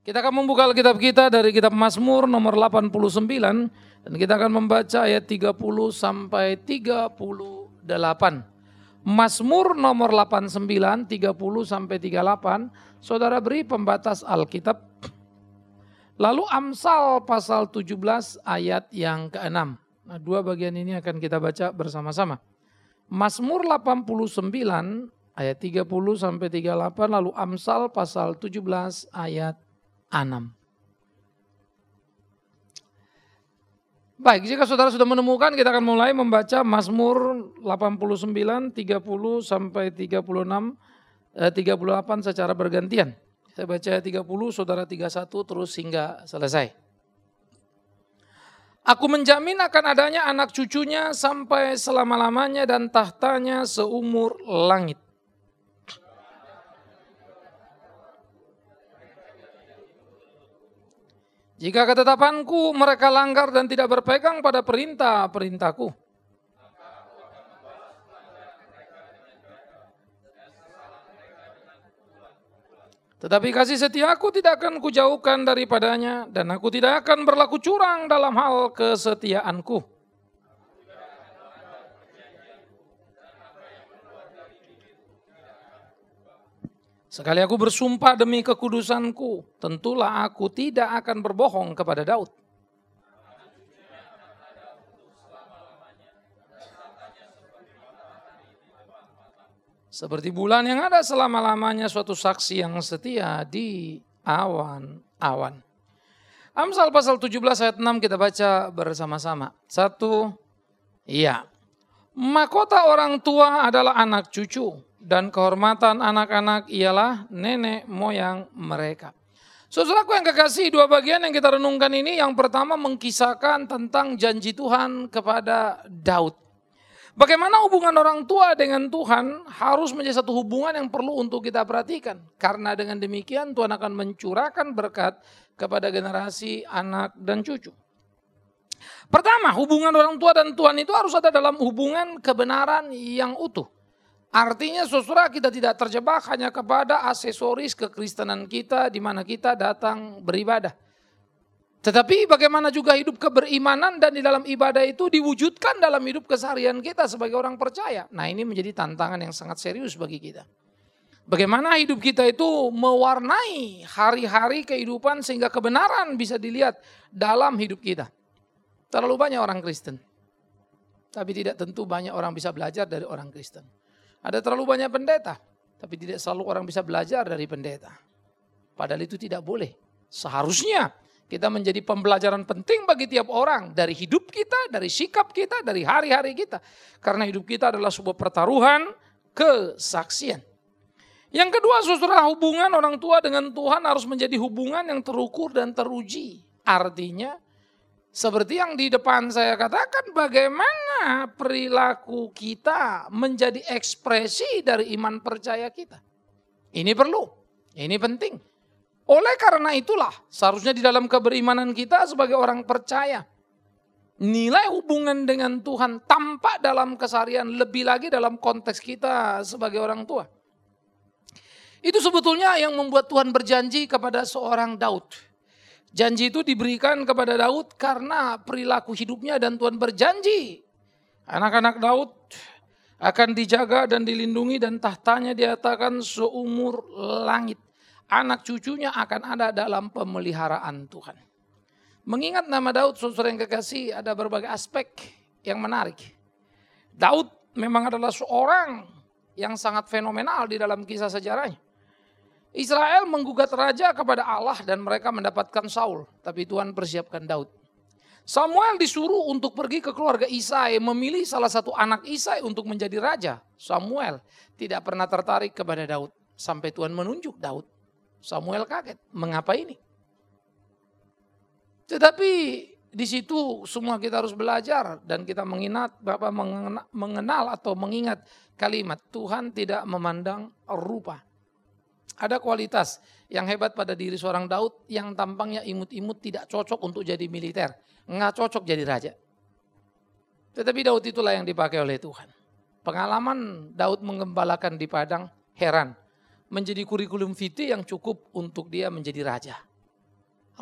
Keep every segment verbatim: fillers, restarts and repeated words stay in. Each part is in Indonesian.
Kita akan membuka Alkitab kita dari kitab Mazmur nomor delapan puluh sembilan dan kita akan membaca ayat tiga puluh sampai tiga puluh delapan. Mazmur nomor delapan puluh sembilan, tiga puluh sampai tiga puluh delapan. Saudara beri pembatas Alkitab. Lalu Amsal pasal tujuh belas ayat yang keenam. Nah, dua bagian ini akan kita baca bersama-sama. Mazmur delapan puluh sembilan ayat tiga puluh sampai tiga puluh delapan, lalu Amsal pasal tujuh belas ayat enam. Baik, jika saudara sudah menemukan, kita akan mulai membaca Mazmur delapan puluh sembilan, tiga puluh sampai tiga puluh enam, eh, tiga puluh delapan secara bergantian. Saya baca tiga puluh, saudara tiga puluh satu terus hingga selesai. Aku menjamin akan adanya anak cucunya sampai selama-lamanya dan tahtanya seumur langit. Jika ketetapanku mereka langgar dan tidak berpegang pada perintah-perintahku. Tetapi kasih setiaku tidak akan kujauhkan daripadanya dan aku tidak akan berlaku curang dalam hal kesetiaanku. Sekali aku bersumpah demi kekudusanku, tentulah aku tidak akan berbohong kepada Daud. Seperti bulan yang ada selama-lamanya suatu saksi yang setia di awan-awan. Amsal pasal tujuh belas ayat enam kita baca bersama-sama. Satu, iya. Mahkota orang tua adalah anak cucu dan kehormatan anak-anak ialah nenek moyang mereka. Saudaraku yang kekasih, dua bagian yang kita renungkan ini, yang pertama mengkisahkan tentang janji Tuhan kepada Daud. Bagaimana hubungan orang tua dengan Tuhan harus menjadi satu hubungan yang perlu untuk kita perhatikan. Karena dengan demikian Tuhan akan mencurahkan berkat kepada generasi anak dan cucu. Pertama, hubungan orang tua dan Tuhan itu harus ada dalam hubungan kebenaran yang utuh. Artinya saudara, kita tidak terjebak hanya kepada aksesoris kekristenan kita di mana kita datang beribadah. Tetapi bagaimana juga hidup keberimanan dan di dalam ibadah itu diwujudkan dalam hidup keseharian kita sebagai orang percaya. Nah, ini menjadi tantangan yang sangat serius bagi kita. Bagaimana hidup kita itu mewarnai hari-hari kehidupan sehingga kebenaran bisa dilihat dalam hidup kita. Terlalu banyak orang Kristen, tapi tidak tentu banyak orang bisa belajar dari orang Kristen. Ada terlalu banyak pendeta, tapi tidak selalu orang bisa belajar dari pendeta. Padahal itu tidak boleh. Seharusnya kita menjadi pembelajaran penting bagi tiap orang dari hidup kita, dari sikap kita, dari hari-hari kita. Karena hidup kita adalah sebuah pertaruhan kesaksian. Yang kedua, saudara, hubungan orang tua dengan Tuhan harus menjadi hubungan yang terukur dan teruji. Artinya, seperti yang di depan saya katakan, bagaimana perilaku kita menjadi ekspresi dari iman percaya kita. Ini perlu, ini penting. Oleh karena itulah seharusnya di dalam keberimanan kita sebagai orang percaya, nilai hubungan dengan Tuhan tampak dalam keseharian, lebih lagi dalam konteks kita sebagai orang tua. Itu sebetulnya yang membuat Tuhan berjanji kepada seorang Daud. Janji itu diberikan kepada Daud karena perilaku hidupnya dan Tuhan berjanji anak-anak Daud akan dijaga dan dilindungi dan tahtanya diatakan seumur langit. Anak cucunya akan ada dalam pemeliharaan Tuhan. Mengingat nama Daud, saudara yang kekasih, ada berbagai aspek yang menarik. Daud memang adalah seorang yang sangat fenomenal di dalam kisah sejarahnya. Israel menggugat raja kepada Allah dan mereka mendapatkan Saul. Tapi Tuhan persiapkan Daud. Samuel disuruh untuk pergi ke keluarga Isai, memilih salah satu anak Isai untuk menjadi raja. Samuel tidak pernah tertarik kepada Daud. Sampai Tuhan menunjuk Daud. Samuel kaget, mengapa ini? Tetapi di situ semua kita harus belajar dan kita mengingat, Bapak mengenal atau mengingat kalimat Tuhan tidak memandang rupa. Ada kualitas yang hebat pada diri seorang Daud yang tampangnya imut-imut, tidak cocok untuk jadi militer, nggak cocok jadi raja. Tetapi Daud itulah yang dipakai oleh Tuhan. Pengalaman Daud menggembalakan di padang heran. Menjadi kurikulum vitae yang cukup untuk dia menjadi raja.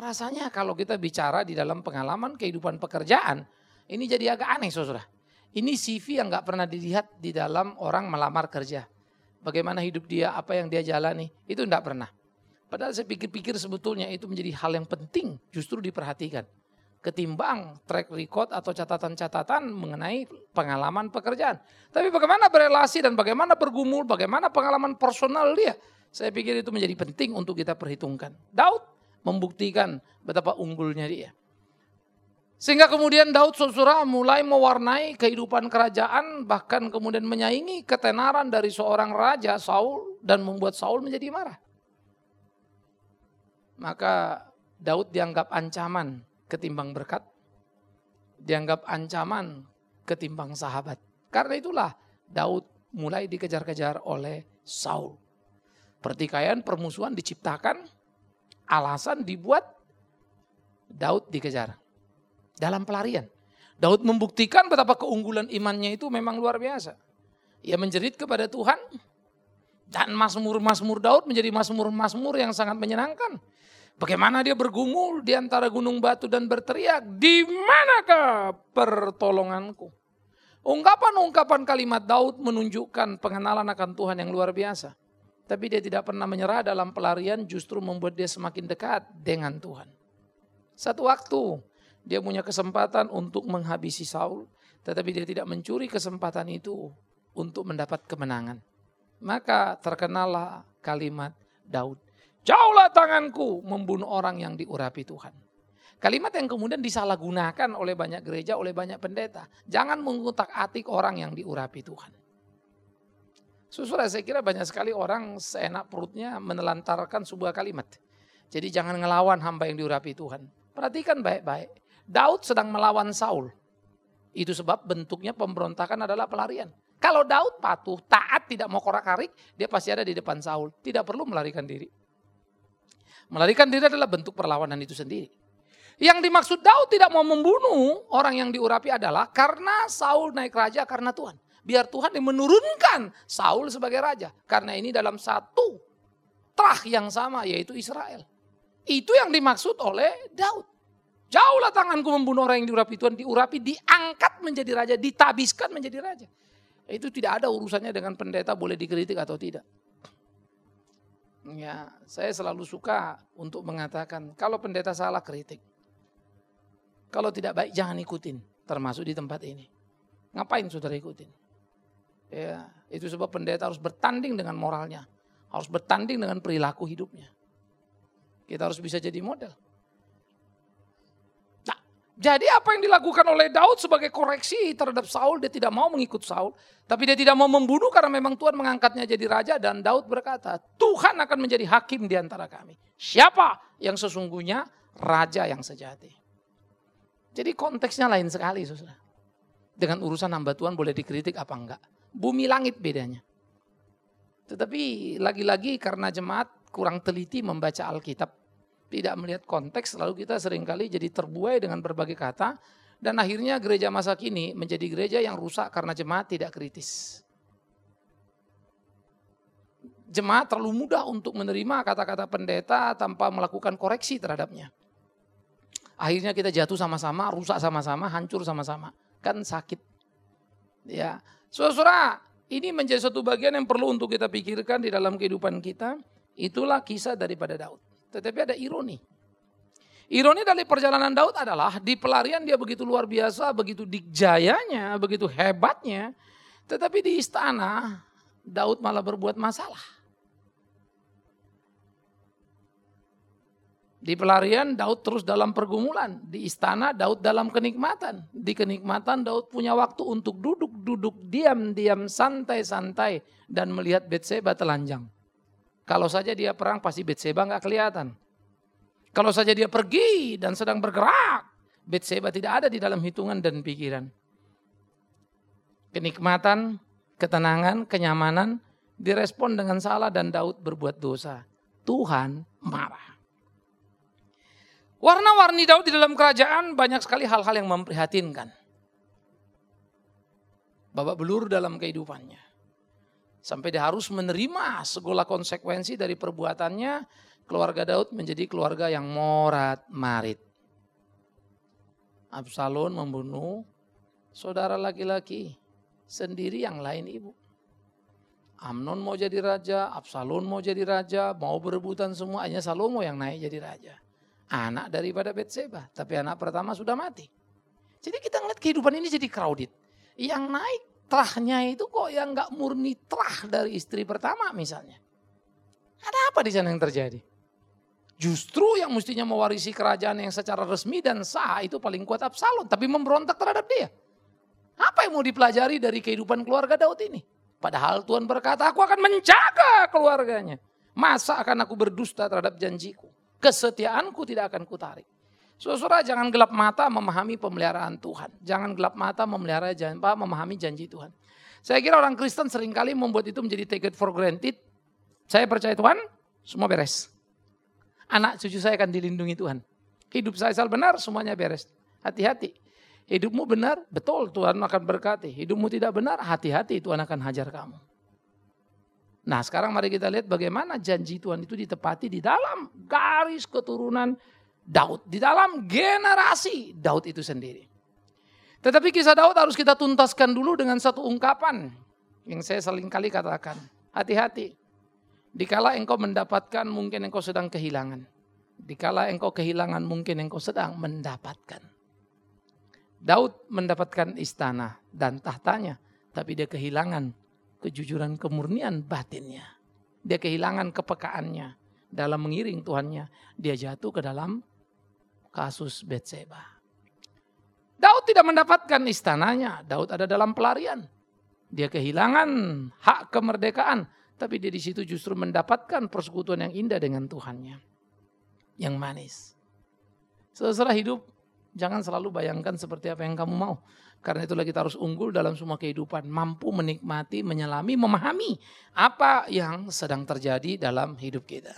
Rasanya kalau kita bicara di dalam pengalaman kehidupan pekerjaan, ini jadi agak aneh saudara. Ini C V yang gak pernah dilihat di dalam orang melamar kerja. Bagaimana hidup dia, apa yang dia jalani, itu gak pernah. Padahal saya pikir-pikir sebetulnya itu menjadi hal yang penting justru diperhatikan. Ketimbang track record atau catatan-catatan mengenai pengalaman pekerjaan. Tapi bagaimana berelasi dan bagaimana bergumul, bagaimana pengalaman personal dia. Saya pikir itu menjadi penting untuk kita perhitungkan. Daud membuktikan betapa unggulnya dia. Sehingga kemudian Daud saudara mulai mewarnai kehidupan kerajaan, bahkan kemudian menyaingi ketenaran dari seorang raja Saul dan membuat Saul menjadi marah. Maka Daud dianggap ancaman ketimbang berkat, dianggap ancaman ketimbang sahabat. Karena itulah Daud mulai dikejar-kejar oleh Saul. Pertikaian, permusuhan diciptakan, alasan dibuat, Daud dikejar. Dalam pelarian, Daud membuktikan betapa keunggulan imannya itu memang luar biasa. Ia menjerit kepada Tuhan dan mazmur-mazmur Daud menjadi mazmur-mazmur yang sangat menyenangkan. Bagaimana dia bergumul di antara gunung batu dan berteriak, "Di manakah pertolonganku?" Ungkapan-ungkapan kalimat Daud menunjukkan pengenalan akan Tuhan yang luar biasa. Tapi dia tidak pernah menyerah dalam pelarian, justru membuat dia semakin dekat dengan Tuhan. Satu waktu dia punya kesempatan untuk menghabisi Saul, tetapi dia tidak mencuri kesempatan itu untuk mendapat kemenangan. Maka terkenalah kalimat Daud, "Jauhlah tanganku membunuh orang yang diurapi Tuhan." Kalimat yang kemudian disalahgunakan oleh banyak gereja, oleh banyak pendeta. Jangan mengutak-atik orang yang diurapi Tuhan. Saudara, saya kira banyak sekali orang seenak perutnya menelantarkan sebuah kalimat. Jadi jangan ngelawan hamba yang diurapi Tuhan. Perhatikan baik-baik. Daud sedang melawan Saul. Itu sebab bentuknya pemberontakan adalah pelarian. Kalau Daud patuh, taat, tidak mau korak-karik, dia pasti ada di depan Saul. Tidak perlu melarikan diri. Melarikan diri adalah bentuk perlawanan itu sendiri. Yang dimaksud Daud tidak mau membunuh orang yang diurapi adalah karena Saul naik raja karena Tuhan. Biar Tuhan yang menurunkan Saul sebagai raja. Karena ini dalam satu trah yang sama, yaitu Israel. Itu yang dimaksud oleh Daud. Jauhlah tanganku membunuh orang yang diurapi Tuhan. Diurapi, diangkat menjadi raja, ditabiskan menjadi raja. Itu tidak ada urusannya dengan pendeta boleh dikritik atau tidak. Ya, saya selalu suka untuk mengatakan kalau pendeta salah kritik. Kalau tidak baik jangan ikutin, termasuk di tempat ini. Ngapain saudara ikutin? Ya, itu sebab pendeta harus bertanding dengan moralnya, harus bertanding dengan perilaku hidupnya. Kita harus bisa jadi model. Nah, jadi apa yang dilakukan oleh Daud sebagai koreksi terhadap Saul, dia tidak mau mengikut Saul, tapi dia tidak mau membunuh karena memang Tuhan mengangkatnya jadi raja. Dan Daud berkata, Tuhan akan menjadi hakim di antara kami. Siapa yang sesungguhnya raja yang sejati? Jadi konteksnya lain sekali, saudara. Dengan urusan hamba Tuhan boleh dikritik apa enggak. Bumi langit bedanya. Tetapi lagi-lagi karena jemaat kurang teliti membaca Alkitab, tidak melihat konteks, lalu kita seringkali jadi terbuai dengan berbagai kata, dan akhirnya gereja masa kini menjadi gereja yang rusak karena jemaat tidak kritis. Jemaat terlalu mudah untuk menerima kata-kata pendeta tanpa melakukan koreksi terhadapnya. Akhirnya kita jatuh sama-sama, rusak sama-sama, hancur sama-sama. Kan sakit. Ya, saudara, ini menjadi satu bagian yang perlu untuk kita pikirkan di dalam kehidupan kita. Itulah kisah daripada Daud. Tetapi ada ironi. Ironi dari perjalanan Daud adalah di pelarian dia begitu luar biasa, begitu dikjayanya, begitu hebatnya. Tetapi di istana Daud malah berbuat masalah. Di pelarian Daud terus dalam pergumulan. Di istana Daud dalam kenikmatan. Di kenikmatan Daud punya waktu untuk duduk-duduk diam-diam santai-santai dan melihat Betseba telanjang. Kalau saja dia perang pasti Betseba gak kelihatan. Kalau saja dia pergi dan sedang bergerak, Betseba tidak ada di dalam hitungan dan pikiran. Kenikmatan, ketenangan, kenyamanan direspon dengan salah dan Daud berbuat dosa. Tuhan marah. Warna-warni Daud di dalam kerajaan banyak sekali hal-hal yang memprihatinkan. Babak belur dalam kehidupannya. Sampai dia harus menerima segala konsekuensi dari perbuatannya. keluarga Daud menjadi keluarga yang morat marit. Absalom membunuh saudara laki-laki sendiri yang lain ibu. Amnon mau jadi raja, Absalom mau jadi raja, mau berebutan semua, hanya Salomo yang naik jadi raja. Anak daripada Betseba, tapi anak pertama sudah mati. Jadi kita ngeliat kehidupan ini jadi crowded. Yang naik terahnya itu kok yang gak murni terah dari istri pertama misalnya. Ada apa di sana yang terjadi? Justru yang mestinya mewarisi kerajaan yang secara resmi dan sah itu paling kuat Absalom, tapi memberontak terhadap dia. Apa yang mau dipelajari dari kehidupan keluarga Daud ini? Padahal Tuhan berkata, aku akan menjaga keluarganya. Masa akan aku berdusta terhadap janjiku? Kesetiaanku tidak akan kutarik. Saudara, jangan gelap mata memahami pemeliharaan Tuhan. Jangan gelap mata memelihara janji, memahami janji Tuhan. Saya kira orang Kristen seringkali membuat itu menjadi take it for granted. Saya percaya Tuhan, semua beres. Anak cucu saya akan dilindungi Tuhan. Hidup saya asal benar, semuanya beres. Hati-hati. Hidupmu benar, betul Tuhan akan berkati. Hidupmu tidak benar, hati-hati Tuhan akan hajar kamu. Nah sekarang mari kita lihat bagaimana janji Tuhan itu ditepati di dalam garis keturunan Daud. Di dalam generasi Daud itu sendiri. Tetapi kisah Daud harus kita tuntaskan dulu dengan satu ungkapan. Yang saya sering kali katakan. Hati-hati. Dikala engkau mendapatkan mungkin engkau sedang kehilangan. Dikala engkau kehilangan mungkin engkau sedang mendapatkan. Daud mendapatkan istana dan tahtanya, tapi dia kehilangan kejujuran kemurnian batinnya. Dia kehilangan kepekaannya dalam mengiring Tuhannya. Dia jatuh ke dalam kasus Betseba. Daud tidak mendapatkan istananya, Daud ada dalam pelarian. Dia kehilangan hak kemerdekaan, tapi dia di situ justru mendapatkan persekutuan yang indah dengan Tuhannya. Yang manis. Setelah hidup, jangan selalu bayangkan seperti apa yang kamu mau. Karena itulah kita harus unggul dalam semua kehidupan. Mampu menikmati, menyelami, memahami apa yang sedang terjadi dalam hidup kita.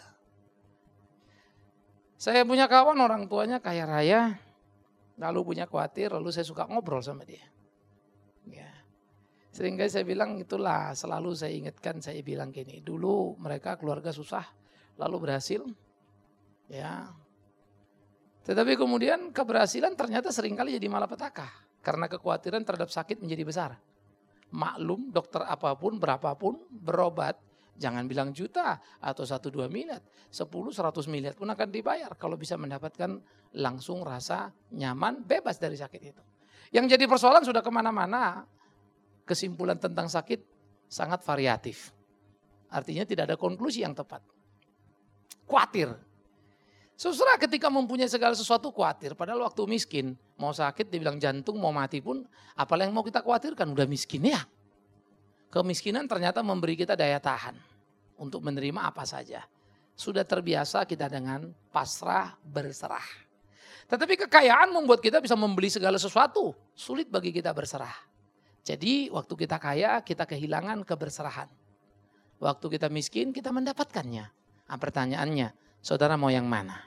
Saya punya kawan orang tuanya kaya raya. Lalu punya khawatir, lalu saya suka ngobrol sama dia. Ya. Sehingga saya bilang itulah selalu saya ingatkan, saya bilang gini. Dulu mereka keluarga susah, lalu berhasil. Ya. Tetapi kemudian keberhasilan ternyata seringkali jadi malapetaka. Karena kekhawatiran terhadap sakit menjadi besar. Maklum dokter apapun, berapapun berobat. Jangan bilang juta atau satu dua miliar. Sepuluh seratus miliar pun akan dibayar. Kalau bisa mendapatkan langsung rasa nyaman, bebas dari sakit itu. Yang jadi persoalan sudah kemana-mana. Kesimpulan tentang sakit sangat variatif. Artinya tidak ada konklusi yang tepat. Khawatir. Saudara ketika mempunyai segala sesuatu khawatir. Padahal waktu miskin, mau sakit dibilang jantung, mau mati pun. Apalagi yang mau kita khawatirkan, udah miskin ya. Kemiskinan ternyata memberi kita daya tahan. Untuk menerima apa saja. Sudah terbiasa kita dengan pasrah berserah. Tetapi kekayaan membuat kita bisa membeli segala sesuatu. Sulit bagi kita berserah. Jadi waktu kita kaya kita kehilangan keberserahan. Waktu kita miskin kita mendapatkannya. Nah, pertanyaannya, saudara mau yang mana?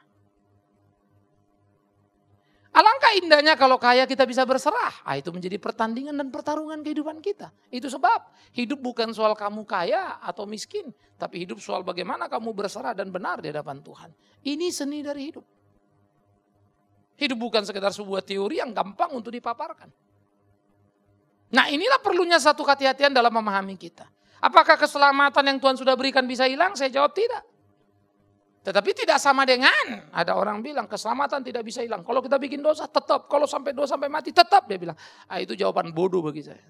Alangkah indahnya kalau kaya kita bisa berserah. Ah, itu menjadi pertandingan dan pertarungan kehidupan kita. Itu sebab hidup bukan soal kamu kaya atau miskin. Tapi hidup soal bagaimana kamu berserah dan benar di hadapan Tuhan. Ini seni dari hidup. Hidup bukan sekedar sebuah teori yang gampang untuk dipaparkan. Nah inilah perlunya satu kehati-hatian dalam memahami kita. Apakah keselamatan yang Tuhan sudah berikan bisa hilang? Saya jawab tidak. Tetapi tidak sama dengan ada orang bilang keselamatan tidak bisa hilang. Kalau kita bikin dosa tetap. Kalau sampai dosa sampai mati tetap dia bilang. Ah, itu jawaban bodoh bagi saya.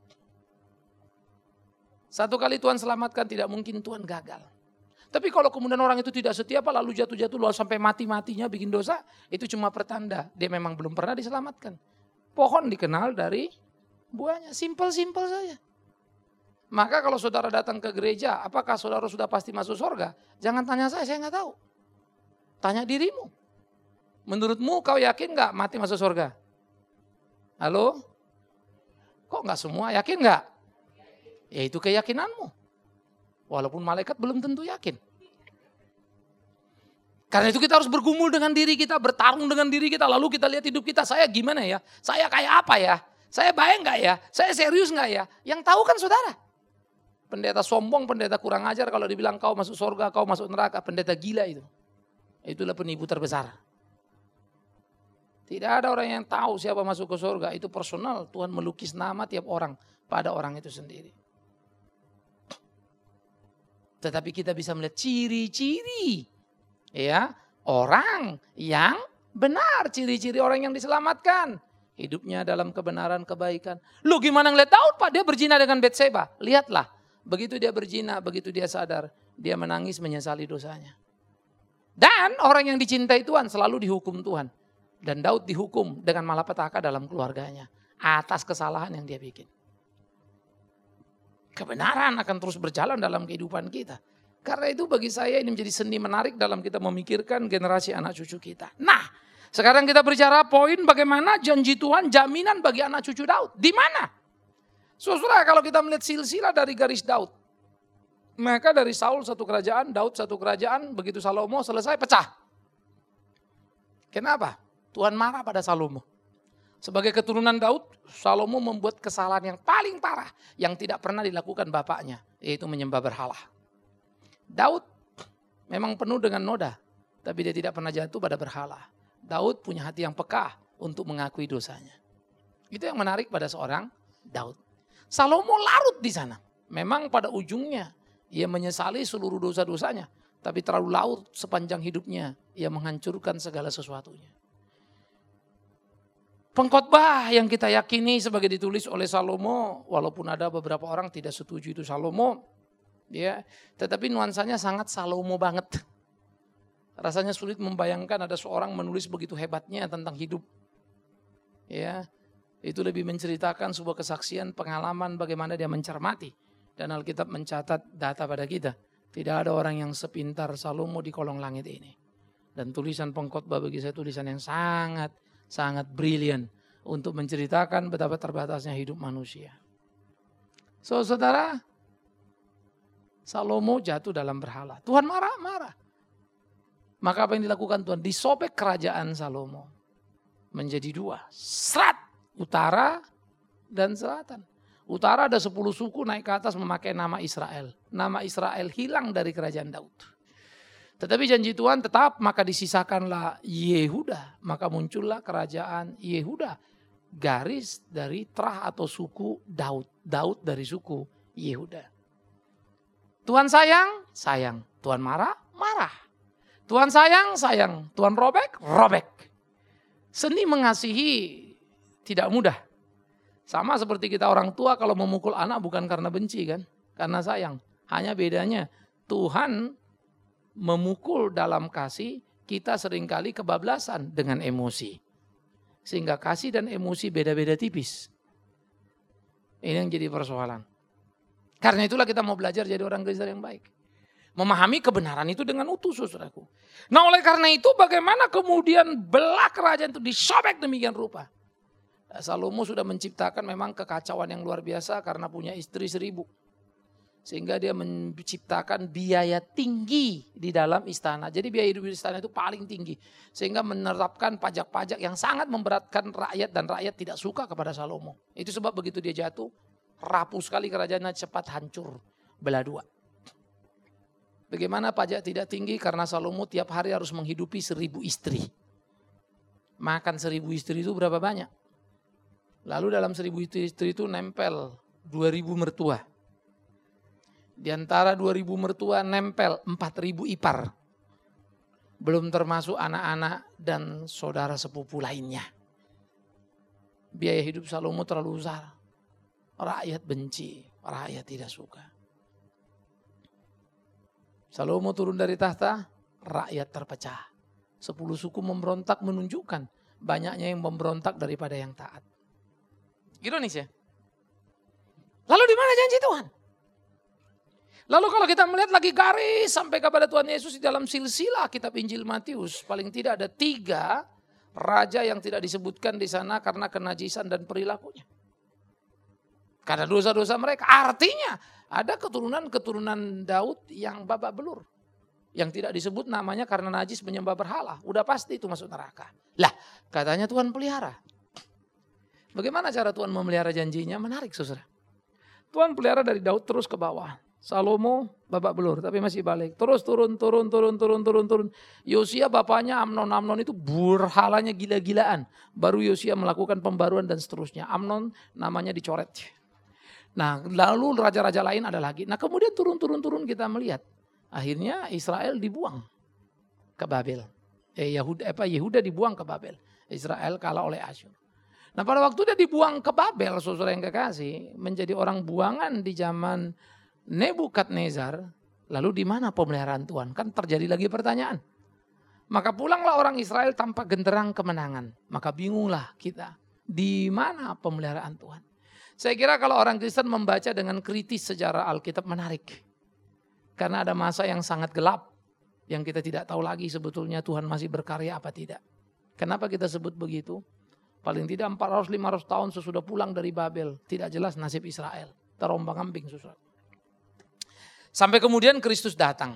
Satu kali Tuhan selamatkan tidak mungkin Tuhan gagal. Tapi kalau kemudian orang itu tidak setia apa lalu jatuh-jatuh lalu sampai mati-matinya bikin dosa. Itu cuma pertanda dia memang belum pernah diselamatkan. Pohon dikenal dari buahnya. Simpel-simpel saja. Maka kalau saudara datang ke gereja, apakah saudara sudah pasti masuk surga? Jangan tanya saya, saya nggak tahu. Tanya dirimu. Menurutmu kau yakin nggak mati masuk surga? Halo? Kok nggak semua yakin nggak? Ya itu keyakinanmu. Walaupun malaikat belum tentu yakin. Karena itu kita harus bergumul dengan diri kita, bertarung dengan diri kita. Lalu kita lihat hidup kita, saya gimana ya? Saya kayak apa ya? Saya baik nggak ya? Saya serius nggak ya? Yang tahu kan saudara. Pendeta sombong, pendeta kurang ajar kalau dibilang kau masuk surga, kau masuk neraka, pendeta gila itu. Itulah penipu terbesar. Tidak ada orang yang tahu siapa masuk ke surga. Itu personal. Tuhan melukis nama tiap orang pada orang itu sendiri. Tetapi kita bisa melihat ciri-ciri ya orang yang benar. Ciri-ciri orang yang diselamatkan. Hidupnya dalam kebenaran, kebaikan. Lu gimana ngeliat Daud Pak? Dia berzina dengan Betseba. Lihatlah. Begitu dia berzina, begitu dia sadar. Dia menangis menyesali dosanya. Dan orang yang dicintai Tuhan selalu dihukum Tuhan. Dan Daud dihukum dengan malapetaka dalam keluarganya. Atas kesalahan yang dia bikin. Kebenaran akan terus berjalan dalam kehidupan kita. Karena itu bagi saya ini menjadi seni menarik dalam kita memikirkan generasi anak cucu kita. Nah, sekarang kita bicara poin bagaimana janji Tuhan jaminan bagi anak cucu Daud. Di mana? Saudara, kalau kita melihat silsilah dari garis Daud. Maka dari Saul satu kerajaan, Daud satu kerajaan, begitu Salomo selesai pecah. Kenapa? Tuhan marah pada Salomo. Sebagai keturunan Daud, Salomo membuat kesalahan yang paling parah yang tidak pernah dilakukan bapaknya, yaitu menyembah berhala. Daud memang penuh dengan noda, tapi dia tidak pernah jatuh pada berhala. Daud punya hati yang peka untuk mengakui dosanya. Itu yang menarik pada seorang Daud. Salomo larut di sana. Memang pada ujungnya ia menyesali seluruh dosa-dosanya, tapi terlalu larut sepanjang hidupnya ia menghancurkan segala sesuatunya. Pengkhotbah yang kita yakini sebagai ditulis oleh Salomo, walaupun ada beberapa orang tidak setuju itu Salomo, ya, tetapi nuansanya sangat Salomo banget. Rasanya sulit membayangkan ada seorang menulis begitu hebatnya tentang hidup. Ya, itu lebih menceritakan sebuah kesaksian, pengalaman bagaimana dia mencermati. Dan Alkitab mencatat data pada kita. Tidak ada orang yang sepintar Salomo di kolong langit ini. Dan tulisan pengkhotbah bagi saya tulisan yang sangat sangat brilian untuk menceritakan betapa terbatasnya hidup manusia. So, saudara, Salomo jatuh dalam berhala. Tuhan marah-marah. Maka apa yang dilakukan Tuhan? Disobek kerajaan Salomo menjadi dua. Serat, utara dan selatan. Utara ada sepuluh suku naik ke atas memakai nama Israel. Nama Israel hilang dari kerajaan Daud. Tetapi janji Tuhan tetap, maka disisakanlah Yehuda. Maka muncullah kerajaan Yehuda. Garis dari terah atau suku Daud. Daud dari suku Yehuda. Tuhan sayang, sayang. Tuhan marah, marah. Tuhan sayang, sayang. Tuhan robek, robek. Seni mengasihi tidak mudah. Sama seperti kita orang tua kalau memukul anak bukan karena benci kan. Karena sayang. Hanya bedanya Tuhan memukul dalam kasih, kita seringkali kebablasan dengan emosi. Sehingga kasih dan emosi beda-beda tipis. Ini yang jadi persoalan. Karena itulah kita mau belajar jadi orang Kristen yang baik. Memahami kebenaran itu dengan utuh, saudaraku. Nah, oleh karena itu bagaimana kemudian belah kerajaan itu disobek demikian rupa. Salomo sudah menciptakan memang kekacauan yang luar biasa karena punya istri seribu. Sehingga dia menciptakan biaya tinggi di dalam istana. Jadi biaya hidup di istana itu paling tinggi. Sehingga menerapkan pajak-pajak yang sangat memberatkan rakyat dan rakyat tidak suka kepada Salomo. Itu sebab begitu dia jatuh, rapuh sekali kerajaannya, cepat hancur, belah dua. Bagaimana pajak tidak tinggi? Karena Salomo tiap hari harus menghidupi seribu istri. Makan seribu istri itu berapa banyak? Lalu dalam seribu istri itu nempel dua ribu mertua. Di antara dua ribu mertua nempel empat ribu ipar. Belum termasuk anak-anak dan saudara sepupu lainnya. Biaya hidup Salomo terlalu besar. Rakyat benci, rakyat tidak suka. Salomo turun dari tahta, rakyat terpecah. Sepuluh suku memberontak menunjukkan banyaknya yang memberontak daripada yang taat. Ironis ya. Lalu di mana janji Tuhan? Lalu kalau kita melihat lagi garis sampai kepada Tuhan Yesus di dalam silsilah kitab Injil Matius, paling tidak ada tiga raja yang tidak disebutkan di sana karena kenajisan dan perilakunya. Karena dosa-dosa mereka. Artinya ada keturunan-keturunan Daud yang babak belur. Yang tidak disebut namanya karena najis menyembah berhala. Udah pasti itu masuk neraka. Lah katanya Tuhan pelihara. Bagaimana cara Tuhan memelihara janjinya? Menarik saudara. Tuhan pelihara dari Daud terus ke bawah. Salomo babak belur tapi masih balik. Terus turun, turun, turun, turun, turun, turun. Yosia bapaknya Amnon. Amnon itu berhalanya gila-gilaan. Baru Yosia melakukan pembaruan dan seterusnya. Amnon namanya dicoret. Nah lalu raja-raja lain ada lagi. Nah kemudian turun-turun-turun kita melihat. Akhirnya Israel dibuang ke Babel. Eh, Yehuda, apa, Yehuda dibuang ke Babel. Israel kalah oleh Asyur. Nah pada waktu dia dibuang ke Babel, saudara yang kekasih, menjadi orang buangan di zaman Nebukadnezar, lalu di mana pemeliharaan Tuhan? Kan terjadi lagi pertanyaan. Maka pulanglah orang Israel tanpa genderang kemenangan. Maka bingunglah kita, di mana pemeliharaan Tuhan? Saya kira kalau orang Kristen membaca dengan kritis sejarah Alkitab menarik. Karena ada masa yang sangat gelap, yang kita tidak tahu lagi sebetulnya Tuhan masih berkarya apa tidak. Kenapa kita sebut begitu? Paling tidak empat ratus lima ratus tahun sesudah pulang dari Babel, tidak jelas nasib Israel. Terombang-ambing susah. Sampai kemudian Kristus datang.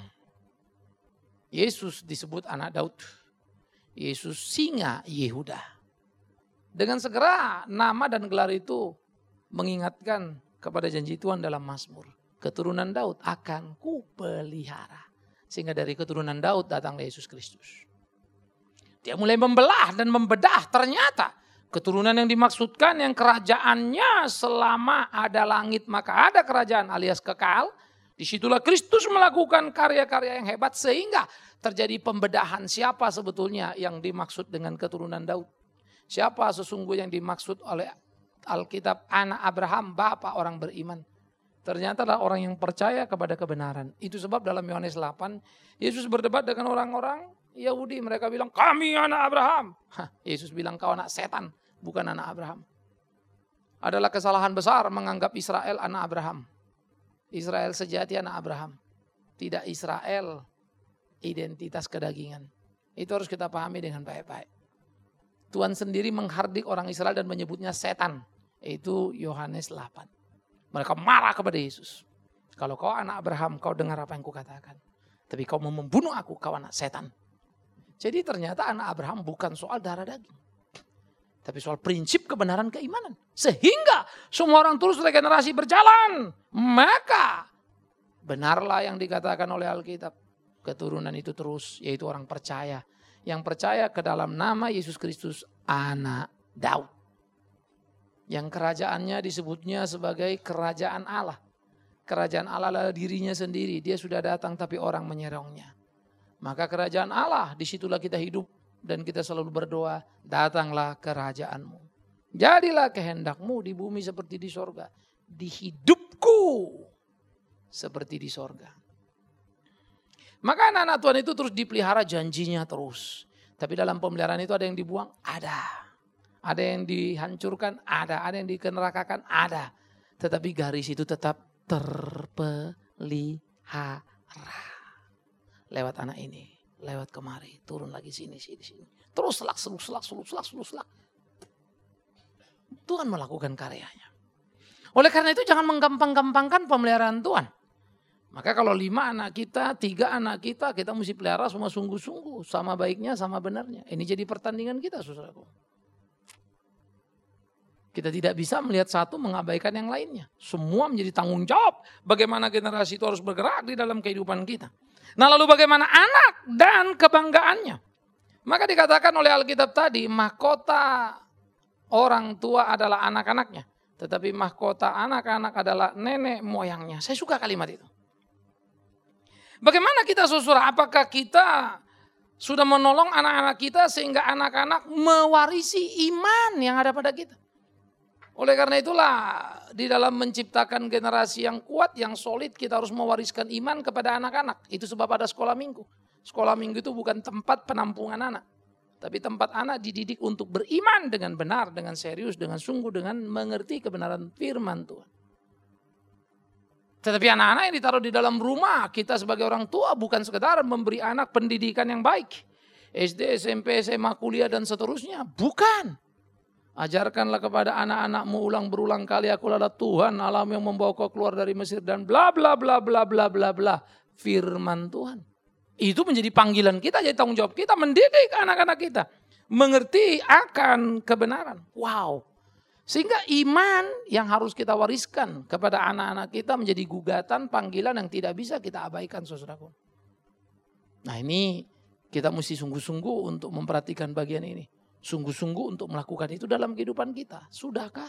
Yesus disebut anak Daud. Yesus singa Yehuda. Dengan segera nama dan gelar itu mengingatkan kepada janji Tuhan dalam Mazmur. Keturunan Daud akan kupelihara. Sehingga dari keturunan Daud datanglah Yesus Kristus. Dia mulai membelah dan membedah, ternyata keturunan yang dimaksudkan yang kerajaannya selama ada langit maka ada kerajaan alias kekal. Disitulah Kristus melakukan karya-karya yang hebat sehingga terjadi pembedahan siapa sebetulnya yang dimaksud dengan keturunan Daud. Siapa sesungguhnya yang dimaksud oleh Alkitab anak Abraham, bapak orang beriman. Ternyata adalah orang yang percaya kepada kebenaran. Itu sebab dalam Yohanes delapan, Yesus berdebat dengan orang-orang Yahudi. Mereka bilang, kami anak Abraham. Hah, Yesus bilang, kau anak setan, bukan anak Abraham. Adalah kesalahan besar menganggap Israel anak Abraham. Israel sejati anak Abraham. Tidak Israel identitas kedagingan. Itu harus kita pahami dengan baik-baik. Tuhan sendiri menghardik orang Israel dan menyebutnya setan. Itu Yohanes delapan. Mereka marah kepada Yesus. Kalau kau anak Abraham, kau dengar apa yang kukatakan. Tapi kau mau membunuh aku, kau anak setan. Jadi ternyata anak Abraham bukan soal darah daging. Tapi soal prinsip kebenaran keimanan. Sehingga semua orang terus regenerasi berjalan. Maka benarlah yang dikatakan oleh Alkitab. Keturunan itu terus, yaitu orang percaya. Yang percaya ke dalam nama Yesus Kristus anak Daud. Yang kerajaannya disebutnya sebagai kerajaan Allah. Kerajaan Allah adalah dirinya sendiri. Dia sudah datang tapi orang menyerongnya. Maka kerajaan Allah disitulah kita hidup. Dan kita selalu berdoa, datanglah kerajaanmu. Jadilah kehendakmu di bumi seperti di sorga. Di hidupku seperti di sorga. Maka anak-anak Tuhan itu terus dipelihara janjinya terus. Tapi dalam pemeliharaan itu ada yang dibuang? Ada. Ada yang dihancurkan? Ada. Ada yang dinerakakan? Ada. Tetapi garis itu tetap terpelihara. Lewat anak ini. Lewat kemari, turun lagi sini, sini, sini. Terus selak, seluk, selak, seluk, selak, seluk, selak. Tuhan melakukan karyanya. Oleh karena itu jangan menggampang-gampangkan pemeliharaan Tuhan. Maka kalau lima anak kita, tiga anak kita, kita mesti pelihara semua sungguh-sungguh. Sama baiknya, sama benarnya. Ini jadi pertandingan kita, saudaraku. Kita tidak bisa melihat satu mengabaikan yang lainnya. Semua menjadi tanggung jawab. Bagaimana generasi itu harus bergerak di dalam kehidupan kita. Nah lalu bagaimana anak dan kebanggaannya. Maka dikatakan oleh Alkitab tadi, mahkota orang tua adalah anak-anaknya. Tetapi mahkota anak-anak adalah nenek moyangnya. Saya suka kalimat itu. Bagaimana kita saudara, apakah kita sudah menolong anak-anak kita sehingga anak-anak mewarisi iman yang ada pada kita. Oleh karena itulah di dalam menciptakan generasi yang kuat, yang solid, kita harus mewariskan iman kepada anak-anak. Itu sebab ada sekolah minggu. Sekolah minggu itu bukan tempat penampungan anak. Tapi tempat anak dididik untuk beriman dengan benar, dengan serius, dengan sungguh, dengan mengerti kebenaran firman Tuhan. Tetapi anak-anak yang ditaruh di dalam rumah, kita sebagai orang tua bukan sekedar memberi anak pendidikan yang baik. S D, S M P, S M A, kuliah dan seterusnya. Bukan. Ajarkanlah kepada anak-anakmu ulang berulang kali, akulah Tuhan Allah yang membawa kau keluar dari Mesir dan bla bla bla bla bla bla bla. Firman Tuhan. Itu menjadi panggilan kita, jadi tanggung jawab kita mendidik anak-anak kita. Mengerti akan kebenaran. Wow. Sehingga iman yang harus kita wariskan kepada anak-anak kita menjadi gugatan panggilan yang tidak bisa kita abaikan, saudaraku. Nah ini kita mesti sungguh-sungguh untuk memperhatikan bagian ini. Sungguh-sungguh untuk melakukan itu dalam kehidupan kita. Sudahkah?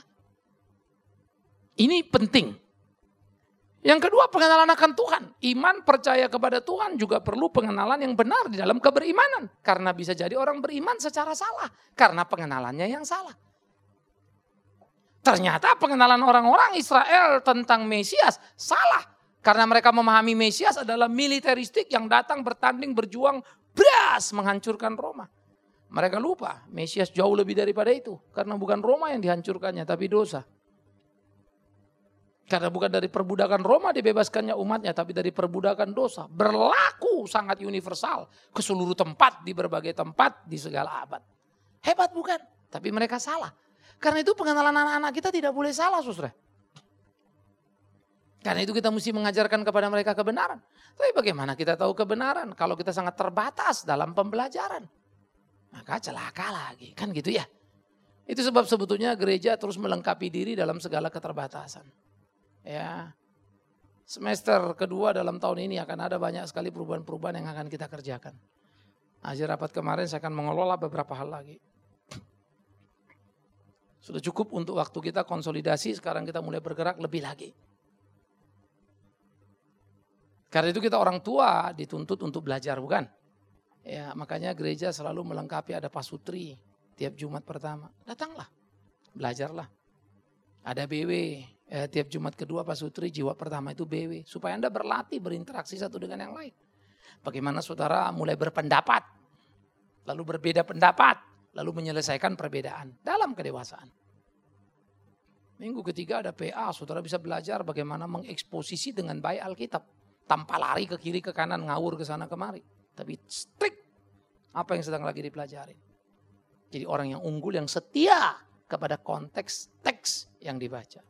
Ini penting. Yang kedua, pengenalan akan Tuhan. Iman percaya kepada Tuhan juga perlu pengenalan yang benar di dalam keberimanan. Karena bisa jadi orang beriman secara salah. Karena pengenalannya yang salah. Ternyata pengenalan orang-orang Israel tentang Mesias salah. Karena mereka memahami Mesias adalah militeristik yang datang bertanding berjuang beras menghancurkan Roma. Mereka lupa Mesias jauh lebih daripada itu. Karena bukan Roma yang dihancurkannya tapi dosa. Karena bukan dari perbudakan Roma dibebaskannya umatnya tapi dari perbudakan dosa. Berlaku sangat universal ke seluruh tempat, di berbagai tempat, di segala abad. Hebat bukan? Tapi mereka salah. Karena itu pengenalan anak-anak kita tidak boleh salah, saudara. Karena itu kita mesti mengajarkan kepada mereka kebenaran. Tapi bagaimana kita tahu kebenaran kalau kita sangat terbatas dalam pembelajaran? Maka celaka lagi, kan gitu ya. Itu sebab sebetulnya gereja terus melengkapi diri dalam segala keterbatasan. Ya, semester kedua dalam tahun ini akan ada banyak sekali perubahan-perubahan yang akan kita kerjakan. Hasil rapat kemarin saya akan mengelola beberapa hal lagi. Sudah cukup untuk waktu kita konsolidasi, sekarang kita mulai bergerak lebih lagi. Karena itu kita orang tua dituntut untuk belajar, bukan? Ya, makanya gereja selalu melengkapi, ada pasutri tiap Jumat pertama. Datanglah, belajarlah. Ada B W, eh, tiap Jumat kedua pasutri, jiwa pertama itu B W. Supaya Anda berlatih, berinteraksi satu dengan yang lain. Bagaimana saudara mulai berpendapat, lalu berbeda pendapat, lalu menyelesaikan perbedaan dalam kedewasaan. Minggu ketiga ada P A, saudara bisa belajar bagaimana mengeksposisi dengan baik Alkitab. Tanpa lari ke kiri ke kanan, ngawur ke sana kemari. Tapi strict apa yang sedang lagi dipelajari. Jadi orang yang unggul, yang setia kepada konteks teks yang dibaca.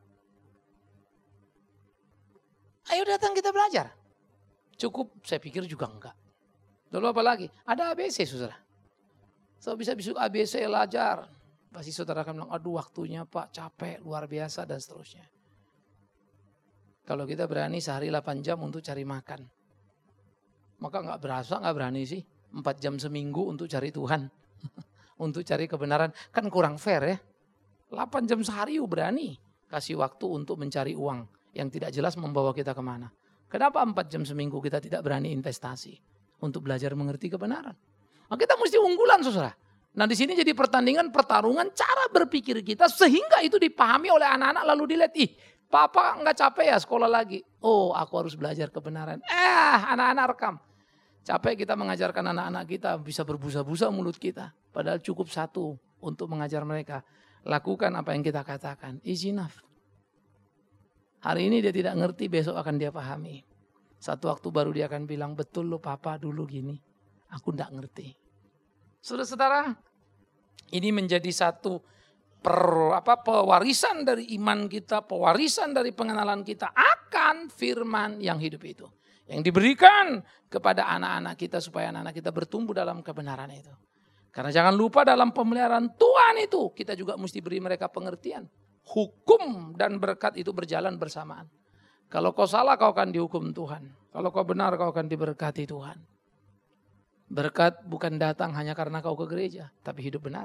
Ayo datang kita belajar. Cukup, saya pikir juga enggak. Lalu apa lagi? Ada A B C, saudara. So bisa bisa A B C belajar. Pasti saudara akan bilang, aduh waktunya Pak capek, luar biasa dan seterusnya. Kalau kita berani sehari delapan jam untuk cari makan. Maka gak berasa, gak berani sih. empat jam seminggu untuk cari Tuhan. Untuk cari kebenaran. Kan kurang fair ya. delapan jam sehari berani. Kasih waktu untuk mencari uang. Yang tidak jelas membawa kita kemana. Kenapa empat jam seminggu kita tidak berani investasi. Untuk belajar mengerti kebenaran. Nah, kita mesti unggulan saudara. Nah di sini jadi pertandingan, pertarungan cara berpikir kita. Sehingga itu dipahami oleh anak-anak lalu dilihat. Ih, Papa nggak capek ya sekolah lagi? Oh, aku harus belajar kebenaran. Eh, anak-anak rekam. Capek kita mengajarkan anak-anak kita bisa berbusa-busa mulut kita. Padahal cukup satu untuk mengajar mereka. Lakukan apa yang kita katakan. Is enough. Hari ini dia tidak ngerti, besok akan dia pahami. Satu waktu baru dia akan bilang, betul lo Papa dulu gini. Aku nggak ngerti. Saudara-saudara, ini menjadi satu Per, apa, pewarisan dari iman kita, pewarisan dari pengenalan kita akan firman yang hidup itu. Yang diberikan kepada anak-anak kita supaya anak-anak kita bertumbuh dalam kebenaran itu. Karena jangan lupa dalam pemeliharaan Tuhan itu kita juga mesti beri mereka pengertian. Hukum dan berkat itu berjalan bersamaan. Kalau kau salah kau akan dihukum Tuhan. Kalau kau benar kau akan diberkati Tuhan. Berkat bukan datang hanya karena kau ke gereja, tapi hidup benar.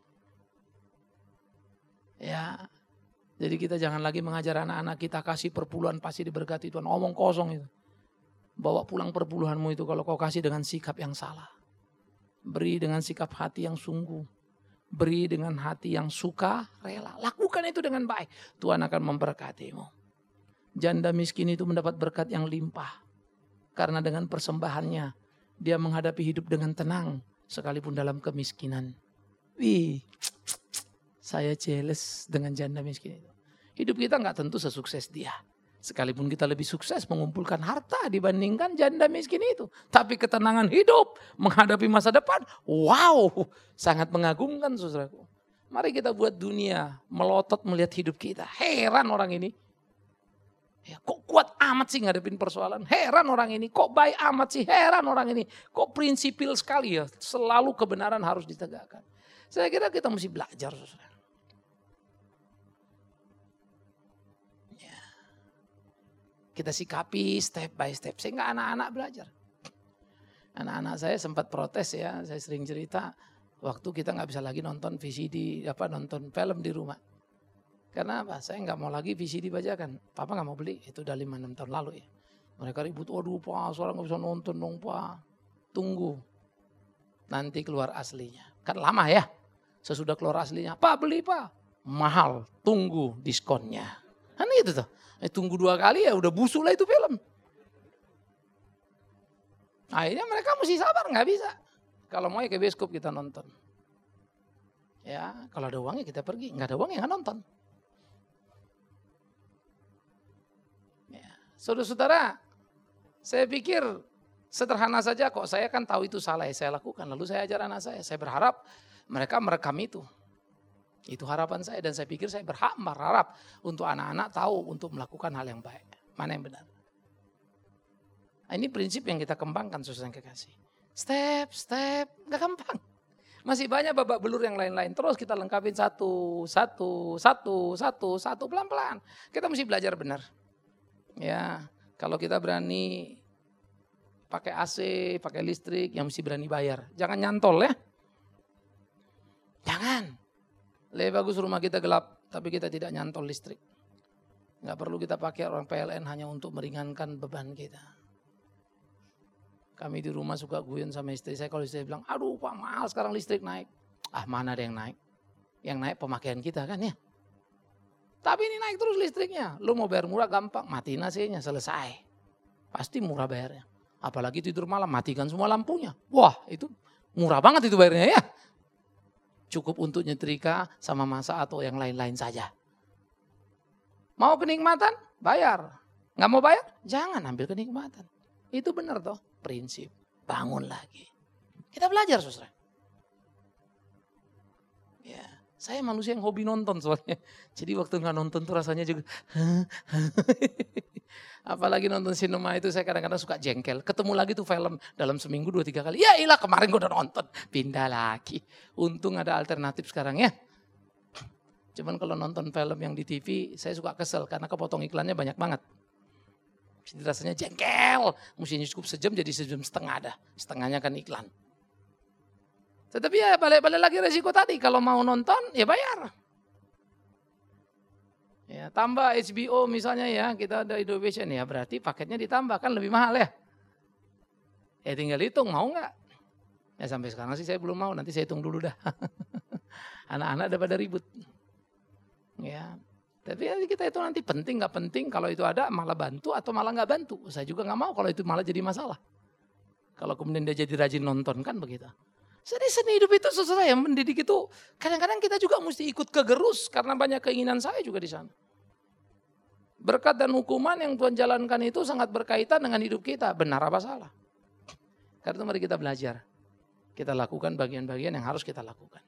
Ya, jadi kita jangan lagi mengajar anak-anak kita kasih perpuluhan pasti diberkati Tuhan. Omong kosong itu. Bawa pulang perpuluhanmu itu kalau kau kasih dengan sikap yang salah. Beri dengan sikap hati yang sungguh. Beri dengan hati yang suka, rela. Lakukan itu dengan baik. Tuhan akan memberkatimu. Janda miskin itu mendapat berkat yang limpah. Karena dengan persembahannya, dia menghadapi hidup dengan tenang. Sekalipun dalam kemiskinan. Wih. Saya jealous dengan janda miskin itu. Hidup kita gak tentu sesukses dia. Sekalipun kita lebih sukses mengumpulkan harta dibandingkan janda miskin itu. Tapi ketenangan hidup menghadapi masa depan. Wow, sangat mengagumkan saudaraku. Mari kita buat dunia melotot melihat hidup kita. Heran orang ini. Ya, kok kuat amat sih ngadepin persoalan. Heran orang ini. Kok baik amat sih. Heran orang ini. Kok prinsipil sekali ya. Selalu kebenaran harus ditegakkan. Saya kira kita mesti belajar saudara. kita sikapi step by step sehingga anak-anak belajar. Anak-anak saya sempat protes ya, saya sering cerita waktu kita nggak bisa lagi nonton V C D, apa nonton film di rumah. Karena apa? Saya nggak mau lagi V C D bajakan. Papa nggak mau beli, itu udah lima enam tahun lalu ya. Mereka ribut, waduh Pak, sekarang nggak bisa nonton dong Pak. Tunggu, nanti keluar aslinya. Kan lama ya, sesudah keluar aslinya, Pak beli Pak. Mahal, tunggu diskonnya. Kan gitu tuh, eh, tunggu dua kali ya udah busuk lah itu film. Akhirnya mereka mesti sabar, nggak bisa. Kalau mau ya ke bioskop kita nonton. Ya, kalau ada uangnya kita pergi, nggak ada uang ya nggak nonton. Ya. Saudara-saudara, saya pikir sederhana saja kok. Saya kan tahu itu salah ya saya lakukan. Lalu saya ajar anak saya. Saya berharap mereka merekam itu. Itu harapan saya dan saya pikir saya berhak berharap untuk anak-anak tahu untuk melakukan hal yang baik. Mana yang benar. Nah, ini prinsip yang kita kembangkan saudara yang kekasih. Step, step, gak gampang. Masih banyak babak belur yang lain-lain. Terus kita lengkapin satu, satu, satu, satu, satu, pelan-pelan. Kita mesti belajar benar. Ya, kalau kita berani pakai A C, pakai listrik, yang mesti berani bayar. Jangan nyantol ya. Jangan. Lebih bagus rumah kita gelap, tapi kita tidak nyantol listrik. Gak perlu kita pakai orang P L N hanya untuk meringankan beban kita. Kami di rumah suka guyon sama istri saya. Kalau istri saya bilang, aduh Pak mahal sekarang listrik naik. Ah mana ada yang naik? Yang naik pemakaian kita kan ya. Tapi ini naik terus listriknya. Lu mau bayar murah gampang, matiin A C-nya selesai. Pasti murah bayarnya. Apalagi tidur malam, matikan semua lampunya. Wah itu murah banget itu bayarnya ya. Cukup untuk nyetrika sama masak atau yang lain-lain saja. Mau kenikmatan? Bayar. Nggak mau bayar? Jangan ambil kenikmatan. Itu benar toh prinsip. Bangun lagi. Kita belajar saudara. Ya, saya manusia yang hobi nonton soalnya. Jadi waktu nggak nonton tuh rasanya juga. Apalagi nonton sinema itu saya kadang-kadang suka jengkel. Ketemu lagi tuh film dalam seminggu dua tiga kali. Ya ilah kemarin gue udah nonton. Pindah lagi. Untung ada alternatif sekarang ya. Cuman kalau nonton film yang di T V saya suka kesel karena kepotong iklannya banyak banget. Jadi rasanya jengkel. Mestinya cukup sejam jadi sejam setengah ada. Setengahnya kan iklan. Tetapi ya balik-balik lagi resiko tadi. Kalau mau nonton ya bayar. Ya, tambah H B O misalnya ya. Kita ada Indovision ya. Berarti paketnya ditambah kan lebih mahal ya. Ya tinggal hitung mau gak? Ya sampai sekarang sih saya belum mau. Nanti saya hitung dulu dah. Anak-anak udah pada ribut. Ya. Tapi kita itu nanti penting gak penting, kalau itu ada malah bantu atau malah gak bantu. Saya juga gak mau kalau itu malah jadi masalah. Kalau kemudian dia jadi rajin nonton kan begitu. Jadi seni hidup itu sesuatu yang mendidik itu kadang-kadang kita juga mesti ikut kegerus karena banyak keinginan saya juga di sana. Berkat dan hukuman yang Tuhan jalankan itu sangat berkaitan dengan hidup kita. Benar apa salah? Karena itu mari kita belajar. Kita lakukan bagian-bagian yang harus kita lakukan.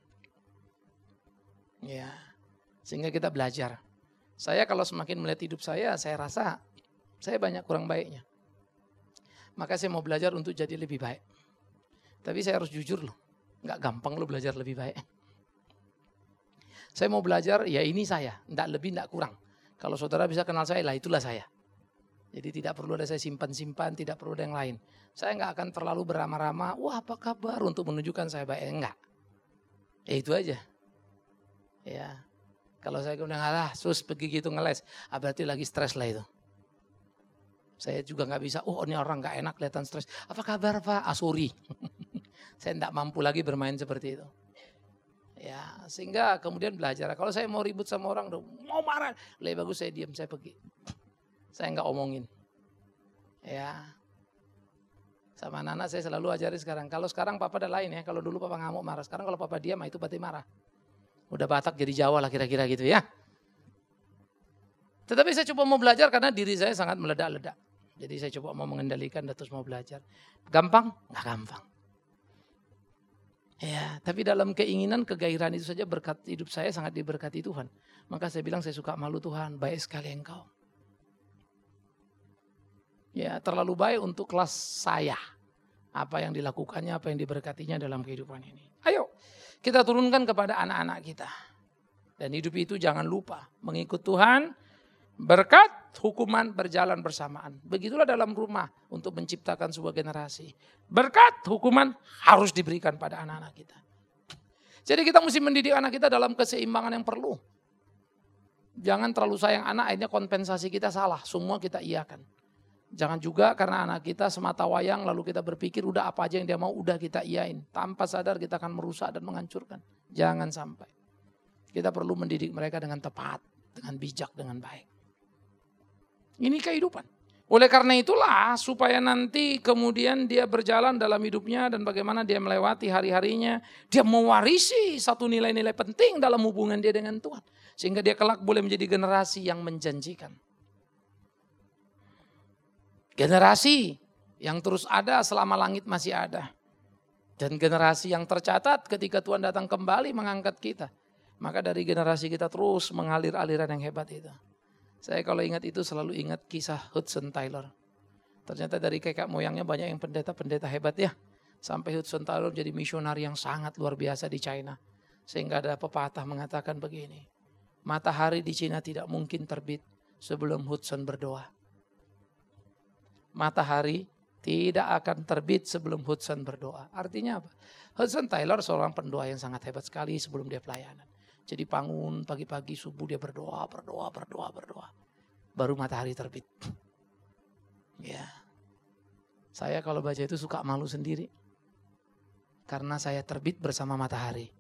Ya, sehingga kita belajar. Saya kalau semakin melihat hidup saya, saya rasa saya banyak kurang baiknya. Maka saya mau belajar untuk jadi lebih baik. Tapi saya harus jujur loh, gak gampang loh belajar lebih baik. Saya mau belajar, ya ini saya, gak lebih gak kurang. Kalau saudara bisa kenal saya, lah itulah saya. Jadi tidak perlu ada saya simpan-simpan, tidak perlu ada yang lain. Saya gak akan terlalu beramah-ramah, wah apa kabar untuk menunjukkan saya baik. Enggak, ya itu aja. Ya. Kalau saya kemudian ngalah, sus pergi gitu ngeles, ah, berarti lagi stres lah itu. Saya juga gak bisa, oh ini orang gak enak kelihatan stres. Apa kabar Pak? Ah sorry. Saya gak mampu lagi bermain seperti itu. Ya, sehingga kemudian belajar. Kalau saya mau ribut sama orang, mau marah, lebih bagus saya diam, saya pergi. Saya gak omongin. Ya, sama anak-anak saya selalu ajari sekarang. Kalau sekarang papa ada lain ya, kalau dulu papa ngamuk marah. Sekarang kalau papa diam, itu berarti marah. Udah Batak jadi Jawa lah kira-kira gitu ya. Tetapi saya coba mau belajar karena diri saya sangat meledak-ledak. Jadi saya coba mau mengendalikan dan terus mau belajar. Gampang? Nggak gampang. Ya, tapi dalam keinginan, kegairahan itu saja berkat hidup saya sangat diberkati Tuhan. Maka saya bilang saya suka malu Tuhan, baik sekali engkau. Ya, terlalu baik untuk kelas saya. Apa yang dilakukannya, apa yang diberkatinya dalam kehidupan ini. Ayo. Kita turunkan kepada anak-anak kita. Dan hidup itu jangan lupa. Mengikut Tuhan Berkat, hukuman berjalan bersamaan. Begitulah dalam rumah untuk menciptakan sebuah generasi. Berkat, hukuman harus diberikan pada anak-anak kita. Jadi kita mesti mendidik anak kita dalam keseimbangan yang perlu. Jangan terlalu sayang anak, akhirnya kompensasi kita salah. Semua kita iakan. Jangan juga karena anak kita semata wayang lalu kita berpikir udah apa aja yang dia mau udah kita iyain. Tanpa sadar kita akan merusak dan menghancurkan. Jangan sampai. Kita perlu mendidik mereka dengan tepat, dengan bijak, dengan baik. Ini kehidupan. Oleh karena itulah supaya nanti kemudian dia berjalan dalam hidupnya dan bagaimana dia melewati hari-harinya. Dia mewarisi satu nilai-nilai penting dalam hubungan dia dengan Tuhan. Sehingga dia kelak boleh menjadi generasi yang menjanjikan. Generasi yang terus ada selama langit masih ada. Dan generasi yang tercatat ketika Tuhan datang kembali mengangkat kita. Maka dari generasi kita terus mengalir aliran yang hebat itu. Saya kalau ingat itu selalu ingat kisah Hudson Taylor. Ternyata dari kakek moyangnya banyak yang pendeta-pendeta hebat ya. Sampai Hudson Taylor jadi misionari yang sangat luar biasa di China. Sehingga ada pepatah mengatakan begini. Matahari di China tidak mungkin terbit sebelum Hudson berdoa. Matahari tidak akan terbit sebelum Hudson berdoa. Artinya apa? Hudson Taylor seorang pendoa yang sangat hebat sekali sebelum dia pelayanan. Jadi bangun pagi-pagi subuh dia berdoa, berdoa, berdoa, berdoa. Baru matahari terbit. Ya. Saya kalau baca itu suka malu sendiri. Karena saya terbit bersama matahari.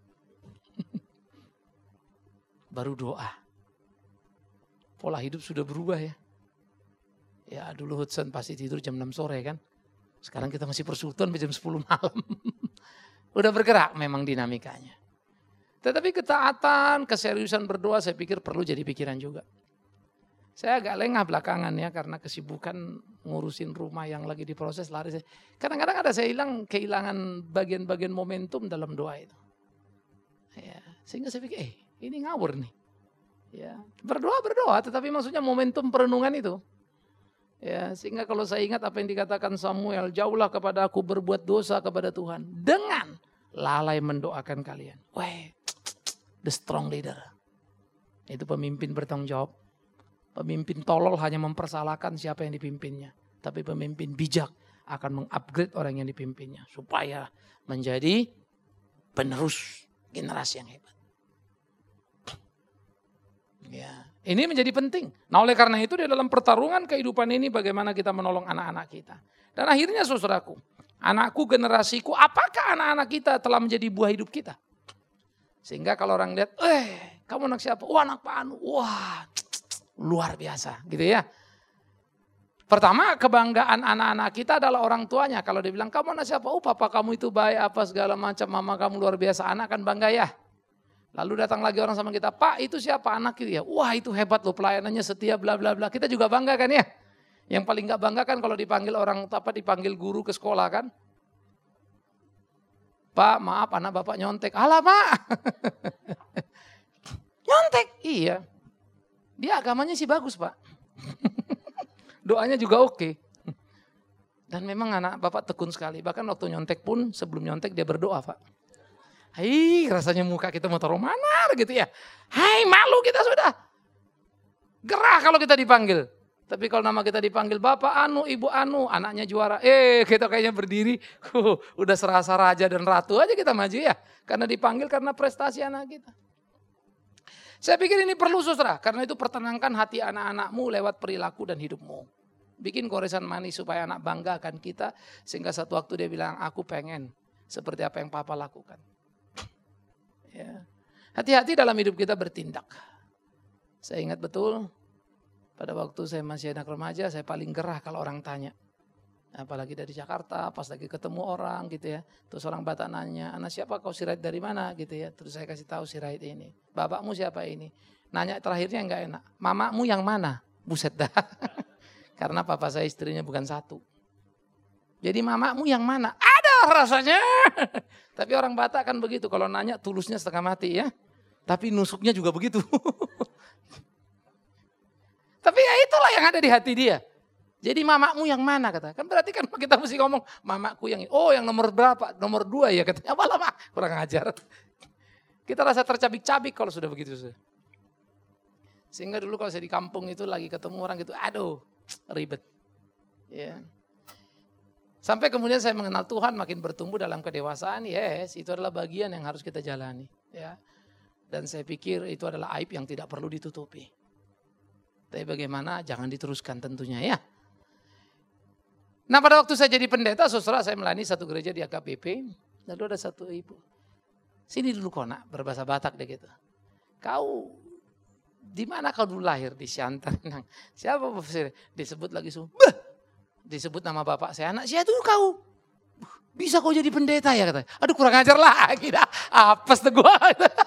Baru doa. Pola hidup sudah berubah ya. Ya dulu Hudson pasti tidur jam enam sore kan. Sekarang kita masih persekutuan jam sepuluh malam. Udah bergerak memang dinamikanya. Tetapi ketaatan, keseriusan berdoa saya pikir perlu jadi pikiran juga. Saya agak lengah belakangan ya karena kesibukan ngurusin rumah yang lagi diproses lari. Kadang-kadang ada saya hilang kehilangan bagian-bagian momentum dalam doa itu. Ya, sehingga saya pikir eh ini ngawur nih. Ya, berdoa berdoa tetapi maksudnya momentum perenungan itu. Ya, sehingga kalau saya ingat apa yang dikatakan Samuel, jauhlah kepada aku berbuat dosa kepada Tuhan dengan lalai mendoakan kalian. Weh, the strong leader. Itu pemimpin bertanggung jawab. Pemimpin tolol hanya mempersalahkan siapa yang dipimpinnya. Tapi pemimpin bijak akan mengupgrade orang yang dipimpinnya. Supaya menjadi penerus generasi yang hebat. Ya, ini menjadi penting. Nah oleh karena itu di dalam pertarungan kehidupan ini bagaimana kita menolong anak-anak kita. Dan akhirnya saudaraku, anakku generasiku, apakah anak-anak kita telah menjadi buah hidup kita? Sehingga kalau orang lihat, eh kamu anak siapa? Wah anak Pak Anu, wah luar biasa gitu ya. Pertama kebanggaan anak-anak kita adalah orang tuanya. Kalau dia bilang kamu anak siapa? Oh papa kamu itu baik apa segala macam, mama kamu luar biasa. Anak kan bangga ya. Lalu datang lagi orang sama kita, Pak itu siapa anak itu ya? Wah itu hebat loh pelayanannya setia bla bla bla. Kita juga bangga kan ya. Yang paling gak bangga kan kalau dipanggil orang apa dipanggil guru ke sekolah kan. Pak maaf anak bapak nyontek. Alah Pak. Nyontek? Iya. Dia agamanya sih bagus Pak. Doanya juga oke. Dan memang anak bapak tekun sekali. Bahkan waktu nyontek pun sebelum nyontek dia berdoa Pak. Hai, rasanya muka kita mau taruh mana gitu ya. Hai, malu kita sudah. Gerah kalau kita dipanggil. Tapi kalau nama kita dipanggil Bapak Anu, Ibu Anu, anaknya juara. Eh, kita kayaknya berdiri. Uh, udah serasa raja dan ratu aja kita maju ya. Karena dipanggil karena prestasi anak kita. Saya pikir ini perlu saudara. Karena itu pertenangkan hati anak-anakmu lewat perilaku dan hidupmu. Bikin goresan manis supaya anak bangga akan kita. Sehingga satu waktu dia bilang, aku pengen seperti apa yang Papa lakukan. Ya. Hati-hati dalam hidup kita bertindak. Saya ingat betul pada waktu saya masih anak remaja saya paling gerah kalau orang tanya. Apalagi dari Jakarta pas lagi ketemu orang gitu ya. Terus orang Batak nanya, anak siapa kau Sirait dari mana gitu ya. Terus saya kasih tahu Sirait ini. Bapakmu siapa ini? Nanya terakhirnya enggak enak. Mamamu yang mana? Buset dah. Karena papa saya istrinya bukan satu. Jadi mamamu yang mana? Ada rasanya. Tapi orang Batak kan begitu. Kalau nanya tulusnya setengah mati ya. Tapi nusuknya juga begitu. Tapi ya itulah yang ada di hati dia. Jadi mamamu yang mana kata. Kan berarti kan kita mesti ngomong mamaku yang oh yang nomor berapa? Nomor dua ya katanya. Apa lama? Kurang ajar. Kita rasa tercabik-cabik kalau sudah begitu. Sehingga dulu kalau saya di kampung itu lagi ketemu orang gitu, aduh ribet. Ya. Sampai kemudian saya mengenal Tuhan, makin bertumbuh dalam kedewasaan, yes itu adalah bagian yang harus kita jalani. Ya. Dan saya pikir itu adalah aib yang tidak perlu ditutupi. Tapi bagaimana jangan diteruskan tentunya ya. Nah pada waktu saya jadi pendeta, saudara saya melayani satu gereja di A K B P, lalu ada satu ibu. Sini dulu kau nak, berbahasa Batak deh gitu. Kau di mana kau dulu lahir? Di Siantar. Siapa disebut lagi semua? Disebut nama bapak saya. Anak saya tuh kau. Bisa kau jadi pendeta ya kata. Aduh kurang ajar lagi dah. Apes tuh gua.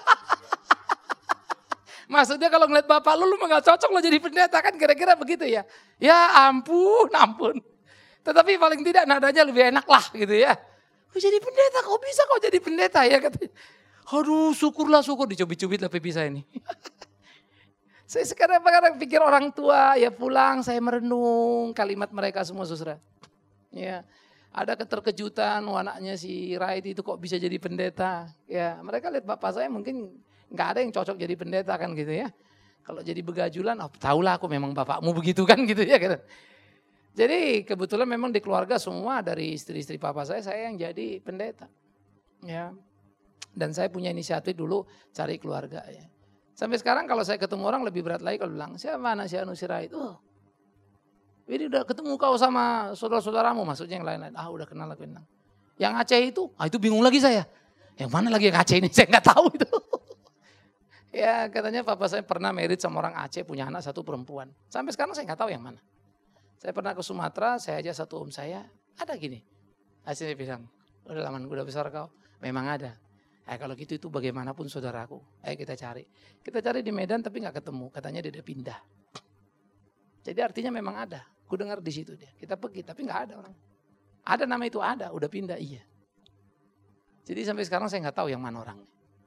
Maksudnya kalau ngeliat bapak lu, lu gak cocok lo jadi pendeta kan kira-kira begitu ya. Ya ampun, ampun. Tetapi paling tidak nadanya lebih enak lah gitu ya. Kau jadi pendeta, kau bisa kau jadi pendeta ya katanya. Aduh syukurlah syukur, dicubit-cubit tapi bisa ini. Saya sekarang kadang pikir orang tua ya pulang saya merenung kalimat mereka semua saudara. Ya, ada keterkejutan anaknya si Raid itu kok bisa jadi pendeta. Ya, mereka lihat bapak saya mungkin nggak ada yang cocok jadi pendeta kan gitu ya. Kalau jadi begajulan, oh tahulah aku memang bapakmu begitu kan gitu ya. Gitu. Jadi kebetulan memang di keluarga semua dari istri-istri papa saya saya yang jadi pendeta. Ya. Dan saya punya inisiatif dulu cari keluarga ya. Sampai sekarang kalau saya ketemu orang lebih berat lagi kalau bilang, siapa anak si Anu Sirait? Oh, ini udah ketemu kau sama saudara-saudaramu, maksudnya yang lain-lain. Ah udah kenal aku kenal. Yang Aceh itu, ah itu bingung lagi saya. Yang mana lagi yang Aceh ini, saya nggak tahu itu. Ya katanya papa saya pernah married sama orang Aceh, punya anak satu perempuan. Sampai sekarang saya nggak tahu yang mana. Saya pernah ke Sumatera, saya aja satu om saya, ada gini. Akhirnya bilang, udah lama, udah besar kau, memang ada. Eh kalau gitu itu bagaimanapun saudaraku. Ayo kita cari. Kita cari di Medan tapi nggak ketemu. Katanya dia udah pindah. Jadi artinya memang ada. Ku dengar di situ dia. Kita pergi tapi nggak ada orang. Ada nama itu ada. Udah pindah iya. Jadi sampai sekarang saya nggak tahu yang mana orangnya.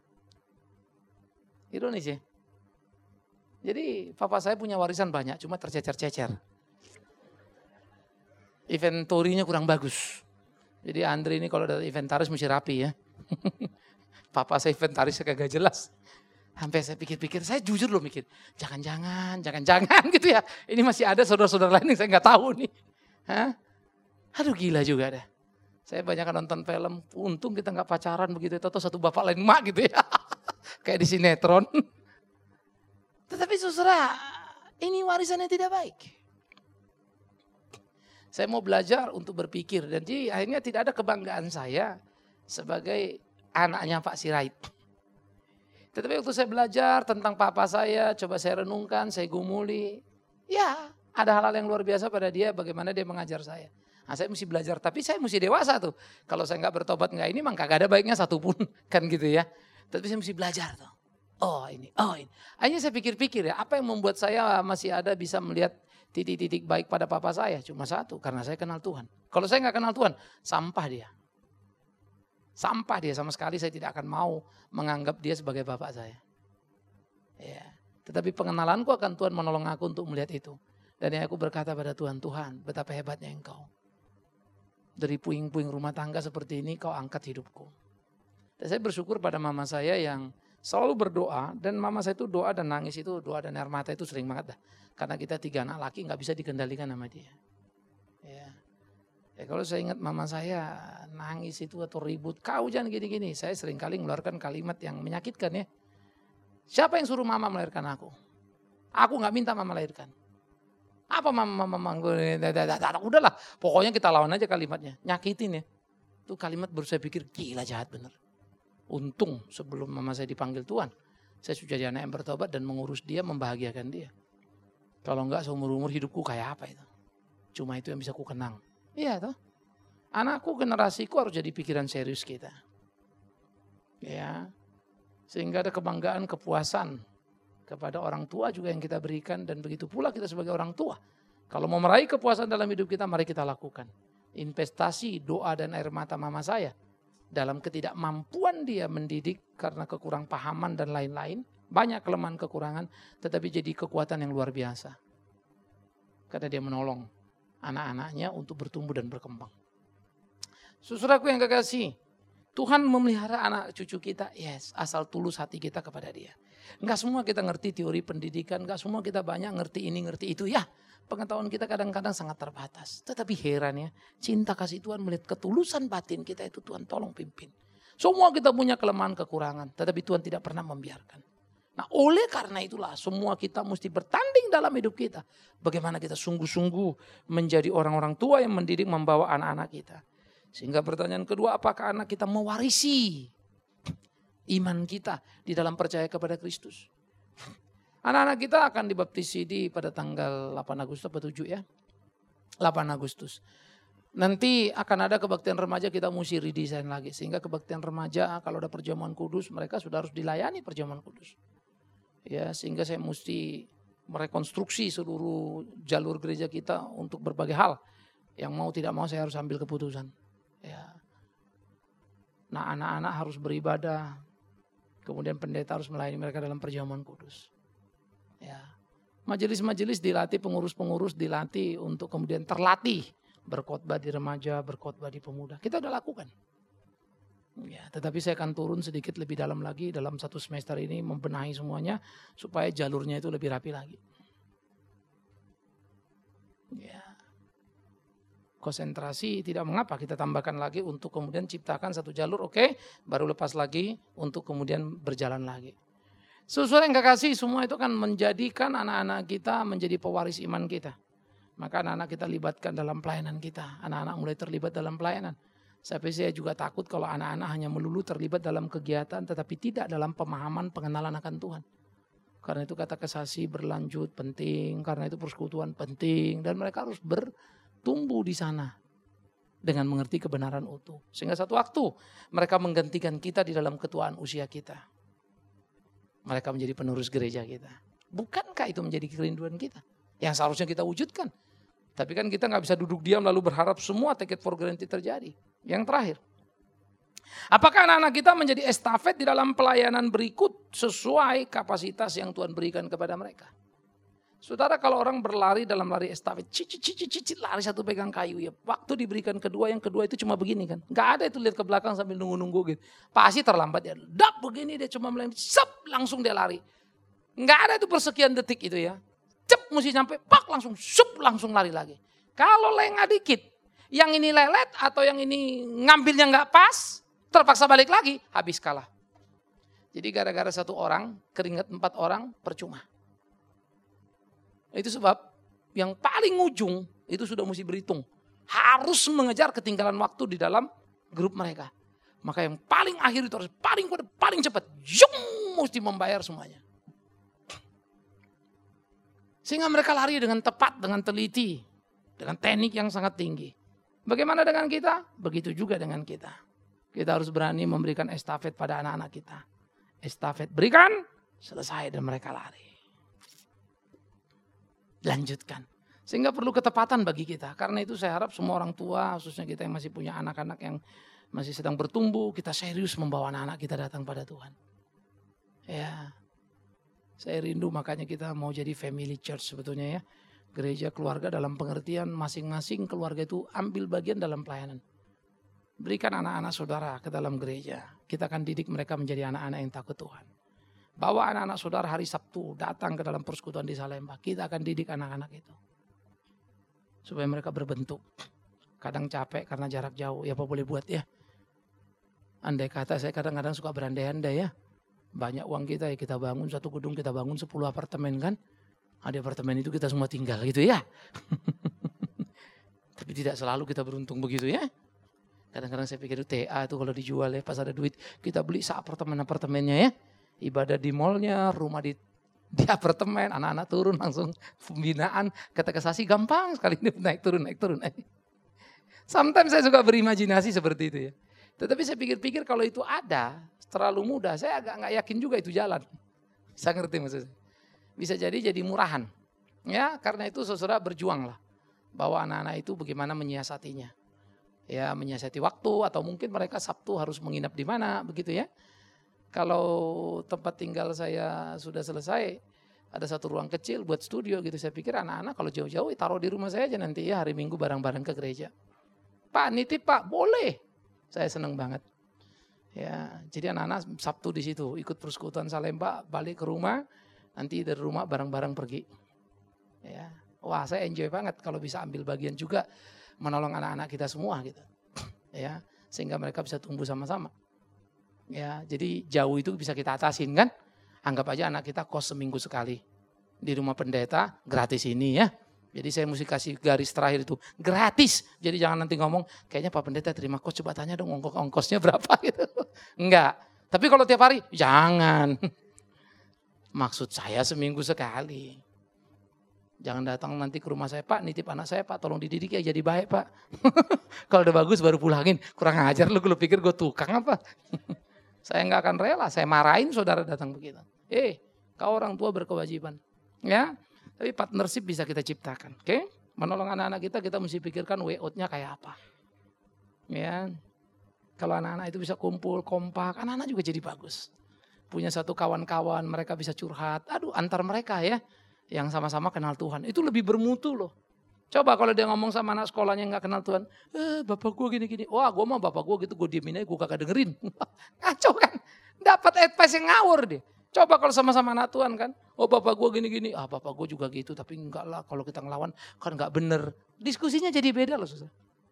Ironis ya. Jadi papa saya punya warisan banyak. Cuma tercecer-cecer. Inventorinya kurang bagus. Jadi Andre ini kalau ada inventaris mesti rapi ya. Papa saya inventarisnya kagak jelas. Sampai saya pikir-pikir, saya jujur loh mikir. Jangan-jangan, jangan-jangan gitu ya. Ini masih ada saudara-saudara lain yang saya gak tahu nih. Hah? Aduh gila juga dah. Saya banyak nonton film, untung kita gak pacaran begitu. Atau satu bapak lain mak gitu ya. Kayak di sinetron. Tetapi saudara, ini warisan yang tidak baik. Saya mau belajar untuk berpikir. Dan jadi akhirnya tidak ada kebanggaan saya sebagai anaknya Pak Sirait. Tetapi waktu saya belajar tentang papa saya, coba saya renungkan, saya gumuli. Ya, ada hal-hal yang luar biasa pada dia, bagaimana dia mengajar saya. Nah, saya mesti belajar, tapi saya mesti dewasa tuh. Kalau saya nggak bertobat nggak ini, maka gak ada baiknya satupun, kan gitu ya. Tapi saya mesti belajar tuh. Oh ini, oh ini. Akhirnya saya pikir-pikir ya, apa yang membuat saya masih ada bisa melihat titik-titik baik pada papa saya? Cuma satu, karena saya kenal Tuhan. Kalau saya nggak kenal Tuhan, sampah dia. Sampah dia, sama sekali saya tidak akan mau menganggap dia sebagai bapak saya. Ya. Tetapi pengenalanku akan Tuhan menolong aku untuk melihat itu. Dan yang aku berkata pada Tuhan, Tuhan betapa hebatnya Engkau. Dari puing-puing rumah tangga seperti ini kau angkat hidupku. Dan saya bersyukur pada mama saya yang selalu berdoa. Dan mama saya itu doa dan nangis itu, doa dan air mata itu sering banget dah. Karena kita tiga anak laki gak bisa dikendalikan sama dia. Ya. Ya kalau saya ingat mama saya nangis itu atau ribut, kau jangan gini-gini. Saya sering kali mengeluarkan kalimat yang menyakitkan ya. Siapa yang suruh mama melahirkan aku? Aku gak minta mama melahirkan. Apa mama, mama, mama, udahlah. Pokoknya kita lawan aja kalimatnya. Nyakitin ya. Itu kalimat baru saya pikir gila jahat bener. Untung sebelum mama saya dipanggil Tuhan. Saya sudah jadi anak yang bertobat dan mengurus dia, membahagiakan dia. Kalau enggak seumur-umur hidupku kayak apa itu. Cuma itu yang bisa ku kenang. Iya toh. Anakku, generasiku harus jadi pikiran serius kita. Ya. Sehingga ada kebanggaan, kepuasan kepada orang tua juga yang kita berikan. Dan begitu pula kita sebagai orang tua. Kalau mau meraih kepuasan dalam hidup kita, mari kita lakukan. Investasi, doa dan air mata mama saya. Dalam ketidakmampuan dia mendidik karena kekurang pahaman dan lain-lain. Banyak kelemahan kekurangan, tetapi jadi kekuatan yang luar biasa. Karena dia menolong anak-anaknya untuk bertumbuh dan berkembang. Saudaraku yang kekasih, Tuhan memelihara anak cucu kita, yes, asal tulus hati kita kepada Dia. Enggak semua kita ngerti teori pendidikan, enggak semua kita banyak ngerti ini, ngerti itu. Ya, pengetahuan kita kadang-kadang sangat terbatas. Tetapi heran ya, cinta kasih Tuhan melihat ketulusan batin kita itu Tuhan tolong pimpin. Semua kita punya kelemahan kekurangan, tetapi Tuhan tidak pernah membiarkan. Nah, oleh karena itulah semua kita mesti bertanding dalam hidup kita. Bagaimana kita sungguh-sungguh menjadi orang-orang tua yang mendidik membawa anak-anak kita. Sehingga pertanyaan kedua, apakah anak kita mewarisi iman kita di dalam percaya kepada Kristus? Anak-anak kita akan dibaptisi di pada tanggal delapan Agustus atau tujuh ya? delapan Agustus. Nanti akan ada kebaktian remaja, kita mesti redesign lagi. Sehingga kebaktian remaja kalau ada perjamuan kudus, mereka sudah harus dilayani perjamuan kudus. Ya, sehingga saya mesti merekonstruksi seluruh jalur gereja kita untuk berbagai hal. Yang mau tidak mau saya harus ambil keputusan. Ya. Nah, anak-anak harus beribadah. Kemudian pendeta harus melayani mereka dalam perjamuan kudus. Ya. Majelis-majelis dilatih, pengurus-pengurus dilatih untuk kemudian terlatih berkhotbah di remaja, berkhotbah di pemuda. Kita udah lakukan. Ya, tetapi saya akan turun sedikit lebih dalam lagi dalam satu semester ini membenahi semuanya supaya jalurnya itu lebih rapi lagi. Ya. Konsentrasi tidak mengapa, kita tambahkan lagi untuk kemudian ciptakan satu jalur, oke, okay, baru lepas lagi untuk kemudian berjalan lagi. Saudara yang kekasih, semua itu kan menjadikan anak-anak kita menjadi pewaris iman kita. Maka anak-anak kita libatkan dalam pelayanan kita. Anak-anak mulai terlibat dalam pelayanan. Sampai saya juga takut kalau anak-anak hanya melulu terlibat dalam kegiatan tetapi tidak dalam pemahaman pengenalan akan Tuhan. Karena itu kata kesasi berlanjut penting, karena itu persekutuan penting dan mereka harus bertumbuh di sana dengan mengerti kebenaran utuh. Sehingga satu waktu mereka menggantikan kita di dalam ketuaan usia kita. Mereka menjadi penerus gereja kita. Bukankah itu menjadi kerinduan kita? Yang seharusnya kita wujudkan. Tapi kan kita gak bisa duduk diam lalu berharap semua take it for granted terjadi. Yang terakhir. Apakah anak-anak kita menjadi estafet di dalam pelayanan berikut sesuai kapasitas yang Tuhan berikan kepada mereka? Saudara, kalau orang berlari dalam lari estafet, cicit, cicit, cicit, lari satu pegang kayu ya. Waktu diberikan kedua, yang kedua itu cuma begini kan. Gak ada itu lihat ke belakang sambil nunggu-nunggu gitu. Pasti terlambat ya. Dap begini dia cuma melayani, sep langsung dia lari. Gak ada itu persekian detik itu ya. Cep mesti sampai pak langsung sup langsung lari lagi. Kalau lengah dikit, yang ini lelet atau yang ini ngambilnya nggak pas, terpaksa balik lagi, habis kalah. Jadi gara-gara satu orang, keringat empat orang, percuma. Itu sebab yang paling ujung itu sudah mesti berhitung. Harus mengejar ketinggalan waktu di dalam grup mereka. Maka yang paling akhir itu harus paling kuat, paling cepat. Yung, mesti membayar semuanya. Sehingga mereka lari dengan tepat, dengan teliti, dengan teknik yang sangat tinggi. Bagaimana dengan kita? Begitu juga dengan kita. Kita harus berani memberikan estafet pada anak-anak kita. Estafet berikan, selesai dan mereka lari. Lanjutkan. Sehingga perlu ketepatan bagi kita. Karena itu saya harap semua orang tua, khususnya kita yang masih punya anak-anak yang masih sedang bertumbuh, kita serius membawa anak-anak kita datang pada Tuhan. Ya. Saya rindu makanya kita mau jadi family church sebetulnya ya. Gereja keluarga dalam pengertian masing-masing keluarga itu ambil bagian dalam pelayanan. Berikan anak-anak saudara ke dalam gereja. Kita akan didik mereka menjadi anak-anak yang takut Tuhan. Bawa anak-anak saudara hari Sabtu datang ke dalam persekutuan di Salemba. Kita akan didik anak-anak itu. Supaya mereka berbentuk. Kadang capek karena jarak jauh. Ya apa boleh buat ya. Andai kata saya kadang-kadang suka berandai-andai ya. Banyak uang kita ya kita bangun satu gedung, kita bangun sepuluh apartemen kan. Ada apartemen itu kita semua tinggal gitu ya. Tapi tidak selalu kita beruntung begitu ya. Kadang-kadang saya pikir T A itu kalau dijual ya pas ada duit kita beli se-apartemen-apartemennya ya. Ibadah di mallnya, rumah di di apartemen, anak-anak turun langsung pembinaan. Kata kesasi gampang sekali ini naik turun, naik turun. Sometimes saya suka berimajinasi seperti itu ya. Tetapi saya pikir-pikir kalau itu ada, terlalu mudah, saya agak nggak yakin juga itu jalan. Saya ngerti maksudnya. Bisa jadi jadi murahan. Ya, karena itu saudara berjuanglah. Bahwa anak-anak itu bagaimana menyiasatinya. Ya, menyiasati waktu atau mungkin mereka Sabtu harus menginap di mana, begitu ya. Kalau tempat tinggal saya sudah selesai, ada satu ruang kecil buat studio gitu. Saya pikir anak-anak kalau jauh-jauh taruh di rumah saya aja nanti ya hari Minggu bareng-bareng ke gereja. Pak, nitip Pak, boleh. Saya senang banget. Ya, jadi anak-anak Sabtu di situ ikut persekutuan Salemba, balik ke rumah, nanti dari rumah bareng-bareng pergi. Ya, wah saya enjoy banget kalau bisa ambil bagian juga menolong anak-anak kita semua gitu. Ya, sehingga mereka bisa tumbuh sama-sama. Ya, jadi jauh itu bisa kita atasin kan? Anggap aja anak kita kos seminggu sekali di rumah pendeta, gratis ini ya. Jadi saya mesti kasih garis terakhir itu gratis. Jadi jangan nanti ngomong kayaknya Pak Pendeta terima kos, coba tanya dong ongkos ongkosnya berapa gitu. Enggak. Tapi kalau tiap hari jangan. Maksud saya seminggu sekali. Jangan datang nanti ke rumah saya, Pak, nitip anak saya, Pak, tolong dididik ya jadi baik, Pak. Kalau udah bagus baru pulangin. Kurang ajar lu, lu pikir gue tukang apa? Saya enggak akan rela, saya marahin saudara datang begitu. Eh, kau orang tua berkewajiban. Ya. Tapi partnership bisa kita ciptakan, oke? Okay? Menolong anak-anak kita, kita mesti pikirkan way out-nya kayak apa. Ya, kalau anak-anak itu bisa kumpul, kompak, anak-anak juga jadi bagus. Punya satu kawan-kawan, mereka bisa curhat. Aduh, antar mereka ya, yang sama-sama kenal Tuhan. Itu lebih bermutu loh. Coba kalau dia ngomong sama anak sekolahnya yang gak kenal Tuhan. Eh, bapak gue gini-gini. Wah, gue mah bapak gue gitu, gue diemin aja, gue kagak dengerin. Kacau kan? Dapat advice yang ngawur deh. Coba kalau sama-sama anak Tuhan kan, oh bapak gue gini-gini, ah bapak gue juga gitu, tapi enggak lah kalau kita ngelawan kan enggak bener. Diskusinya jadi beda loh susah.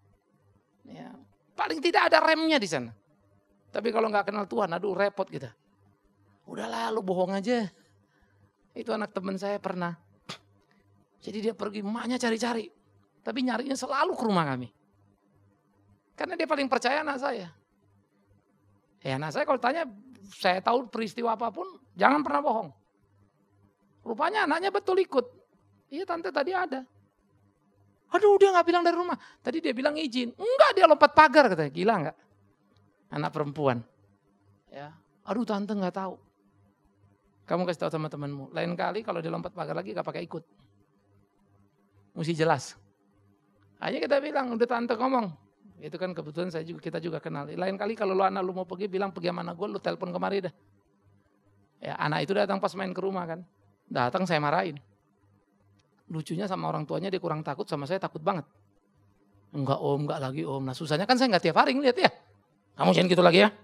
Ya, paling tidak ada remnya di sana. Tapi kalau enggak kenal Tuhan, aduh repot kita. Udahlah lu bohong aja. Itu anak teman saya pernah. Jadi dia pergi, emaknya cari-cari. Tapi nyarinya selalu ke rumah kami. Karena dia paling percaya anak saya. Ya anak saya kalau tanya, saya tahu peristiwa apapun, jangan pernah bohong. Rupanya anaknya betul ikut. Iya tante tadi ada. Aduh dia gak bilang dari rumah. Tadi dia bilang izin. Enggak, dia lompat pagar katanya. Gila enggak? Anak perempuan. Ya. Aduh tante gak tahu. Kamu kasih tahu sama temanmu. Lain kali kalau dia lompat pagar lagi gak pakai ikut. Mesti jelas. Hanya kita bilang, udah tante ngomong. Itu kan kebetulan saya juga kita juga kenal. Lain kali kalau lu anak lu mau pergi bilang pergi sama anak gue, lu telepon kemari dah. Ya anak itu datang pas main ke rumah kan. Datang saya marahin. Lucunya sama orang tuanya dia kurang takut, sama saya takut banget. Enggak om, enggak lagi om. Nah susahnya kan saya enggak tiap hari ngeliat ya. Kamu jangan gitu lagi ya.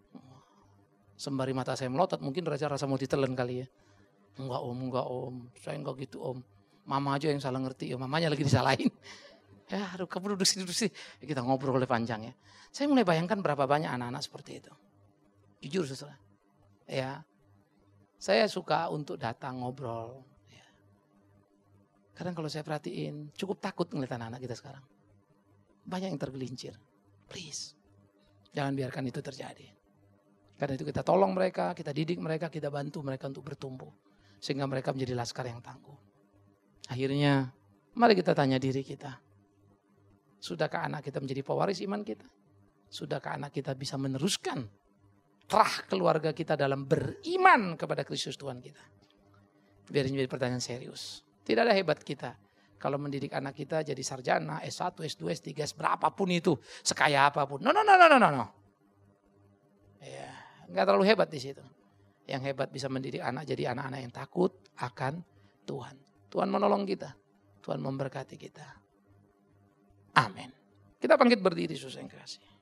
Sembari mata saya melotot, mungkin rasa-rasa mau ditelan kali ya. Enggak om, enggak om. Saya enggak gitu om. Mama aja yang salah ngerti, ya mamanya lagi disalahin. Ya aduh kamu duduk sini, duduk sini. Kita ngobrol oleh panjang ya. Saya mulai bayangkan berapa banyak anak-anak seperti itu. Jujur saudara. Ya, saya suka untuk datang ngobrol. Ya. Kadang kalau saya perhatiin, cukup takut ngeliat anak-anak kita sekarang. Banyak yang tergelincir. Please, jangan biarkan itu terjadi. Karena itu kita tolong mereka, kita didik mereka, kita bantu mereka untuk bertumbuh. Sehingga mereka menjadi laskar yang tangguh. Akhirnya, mari kita tanya diri kita. Sudahkah anak kita menjadi pewaris iman kita? Sudahkah anak kita bisa meneruskan terah keluarga kita dalam beriman kepada Kristus Tuhan kita? Biar ini menjadi pertanyaan serius. Tidak ada hebat kita kalau mendidik anak kita jadi sarjana, S satu, S dua, S tiga, berapapun itu, sekaya apapun. No, no, no, no, no, no. Ya, nggak terlalu hebat di situ. Yang hebat bisa mendidik anak jadi anak-anak yang takut akan Tuhan. Tuhan menolong kita. Tuhan memberkati kita. Amin. Kita bangkit berdiri, saudara yang kasih.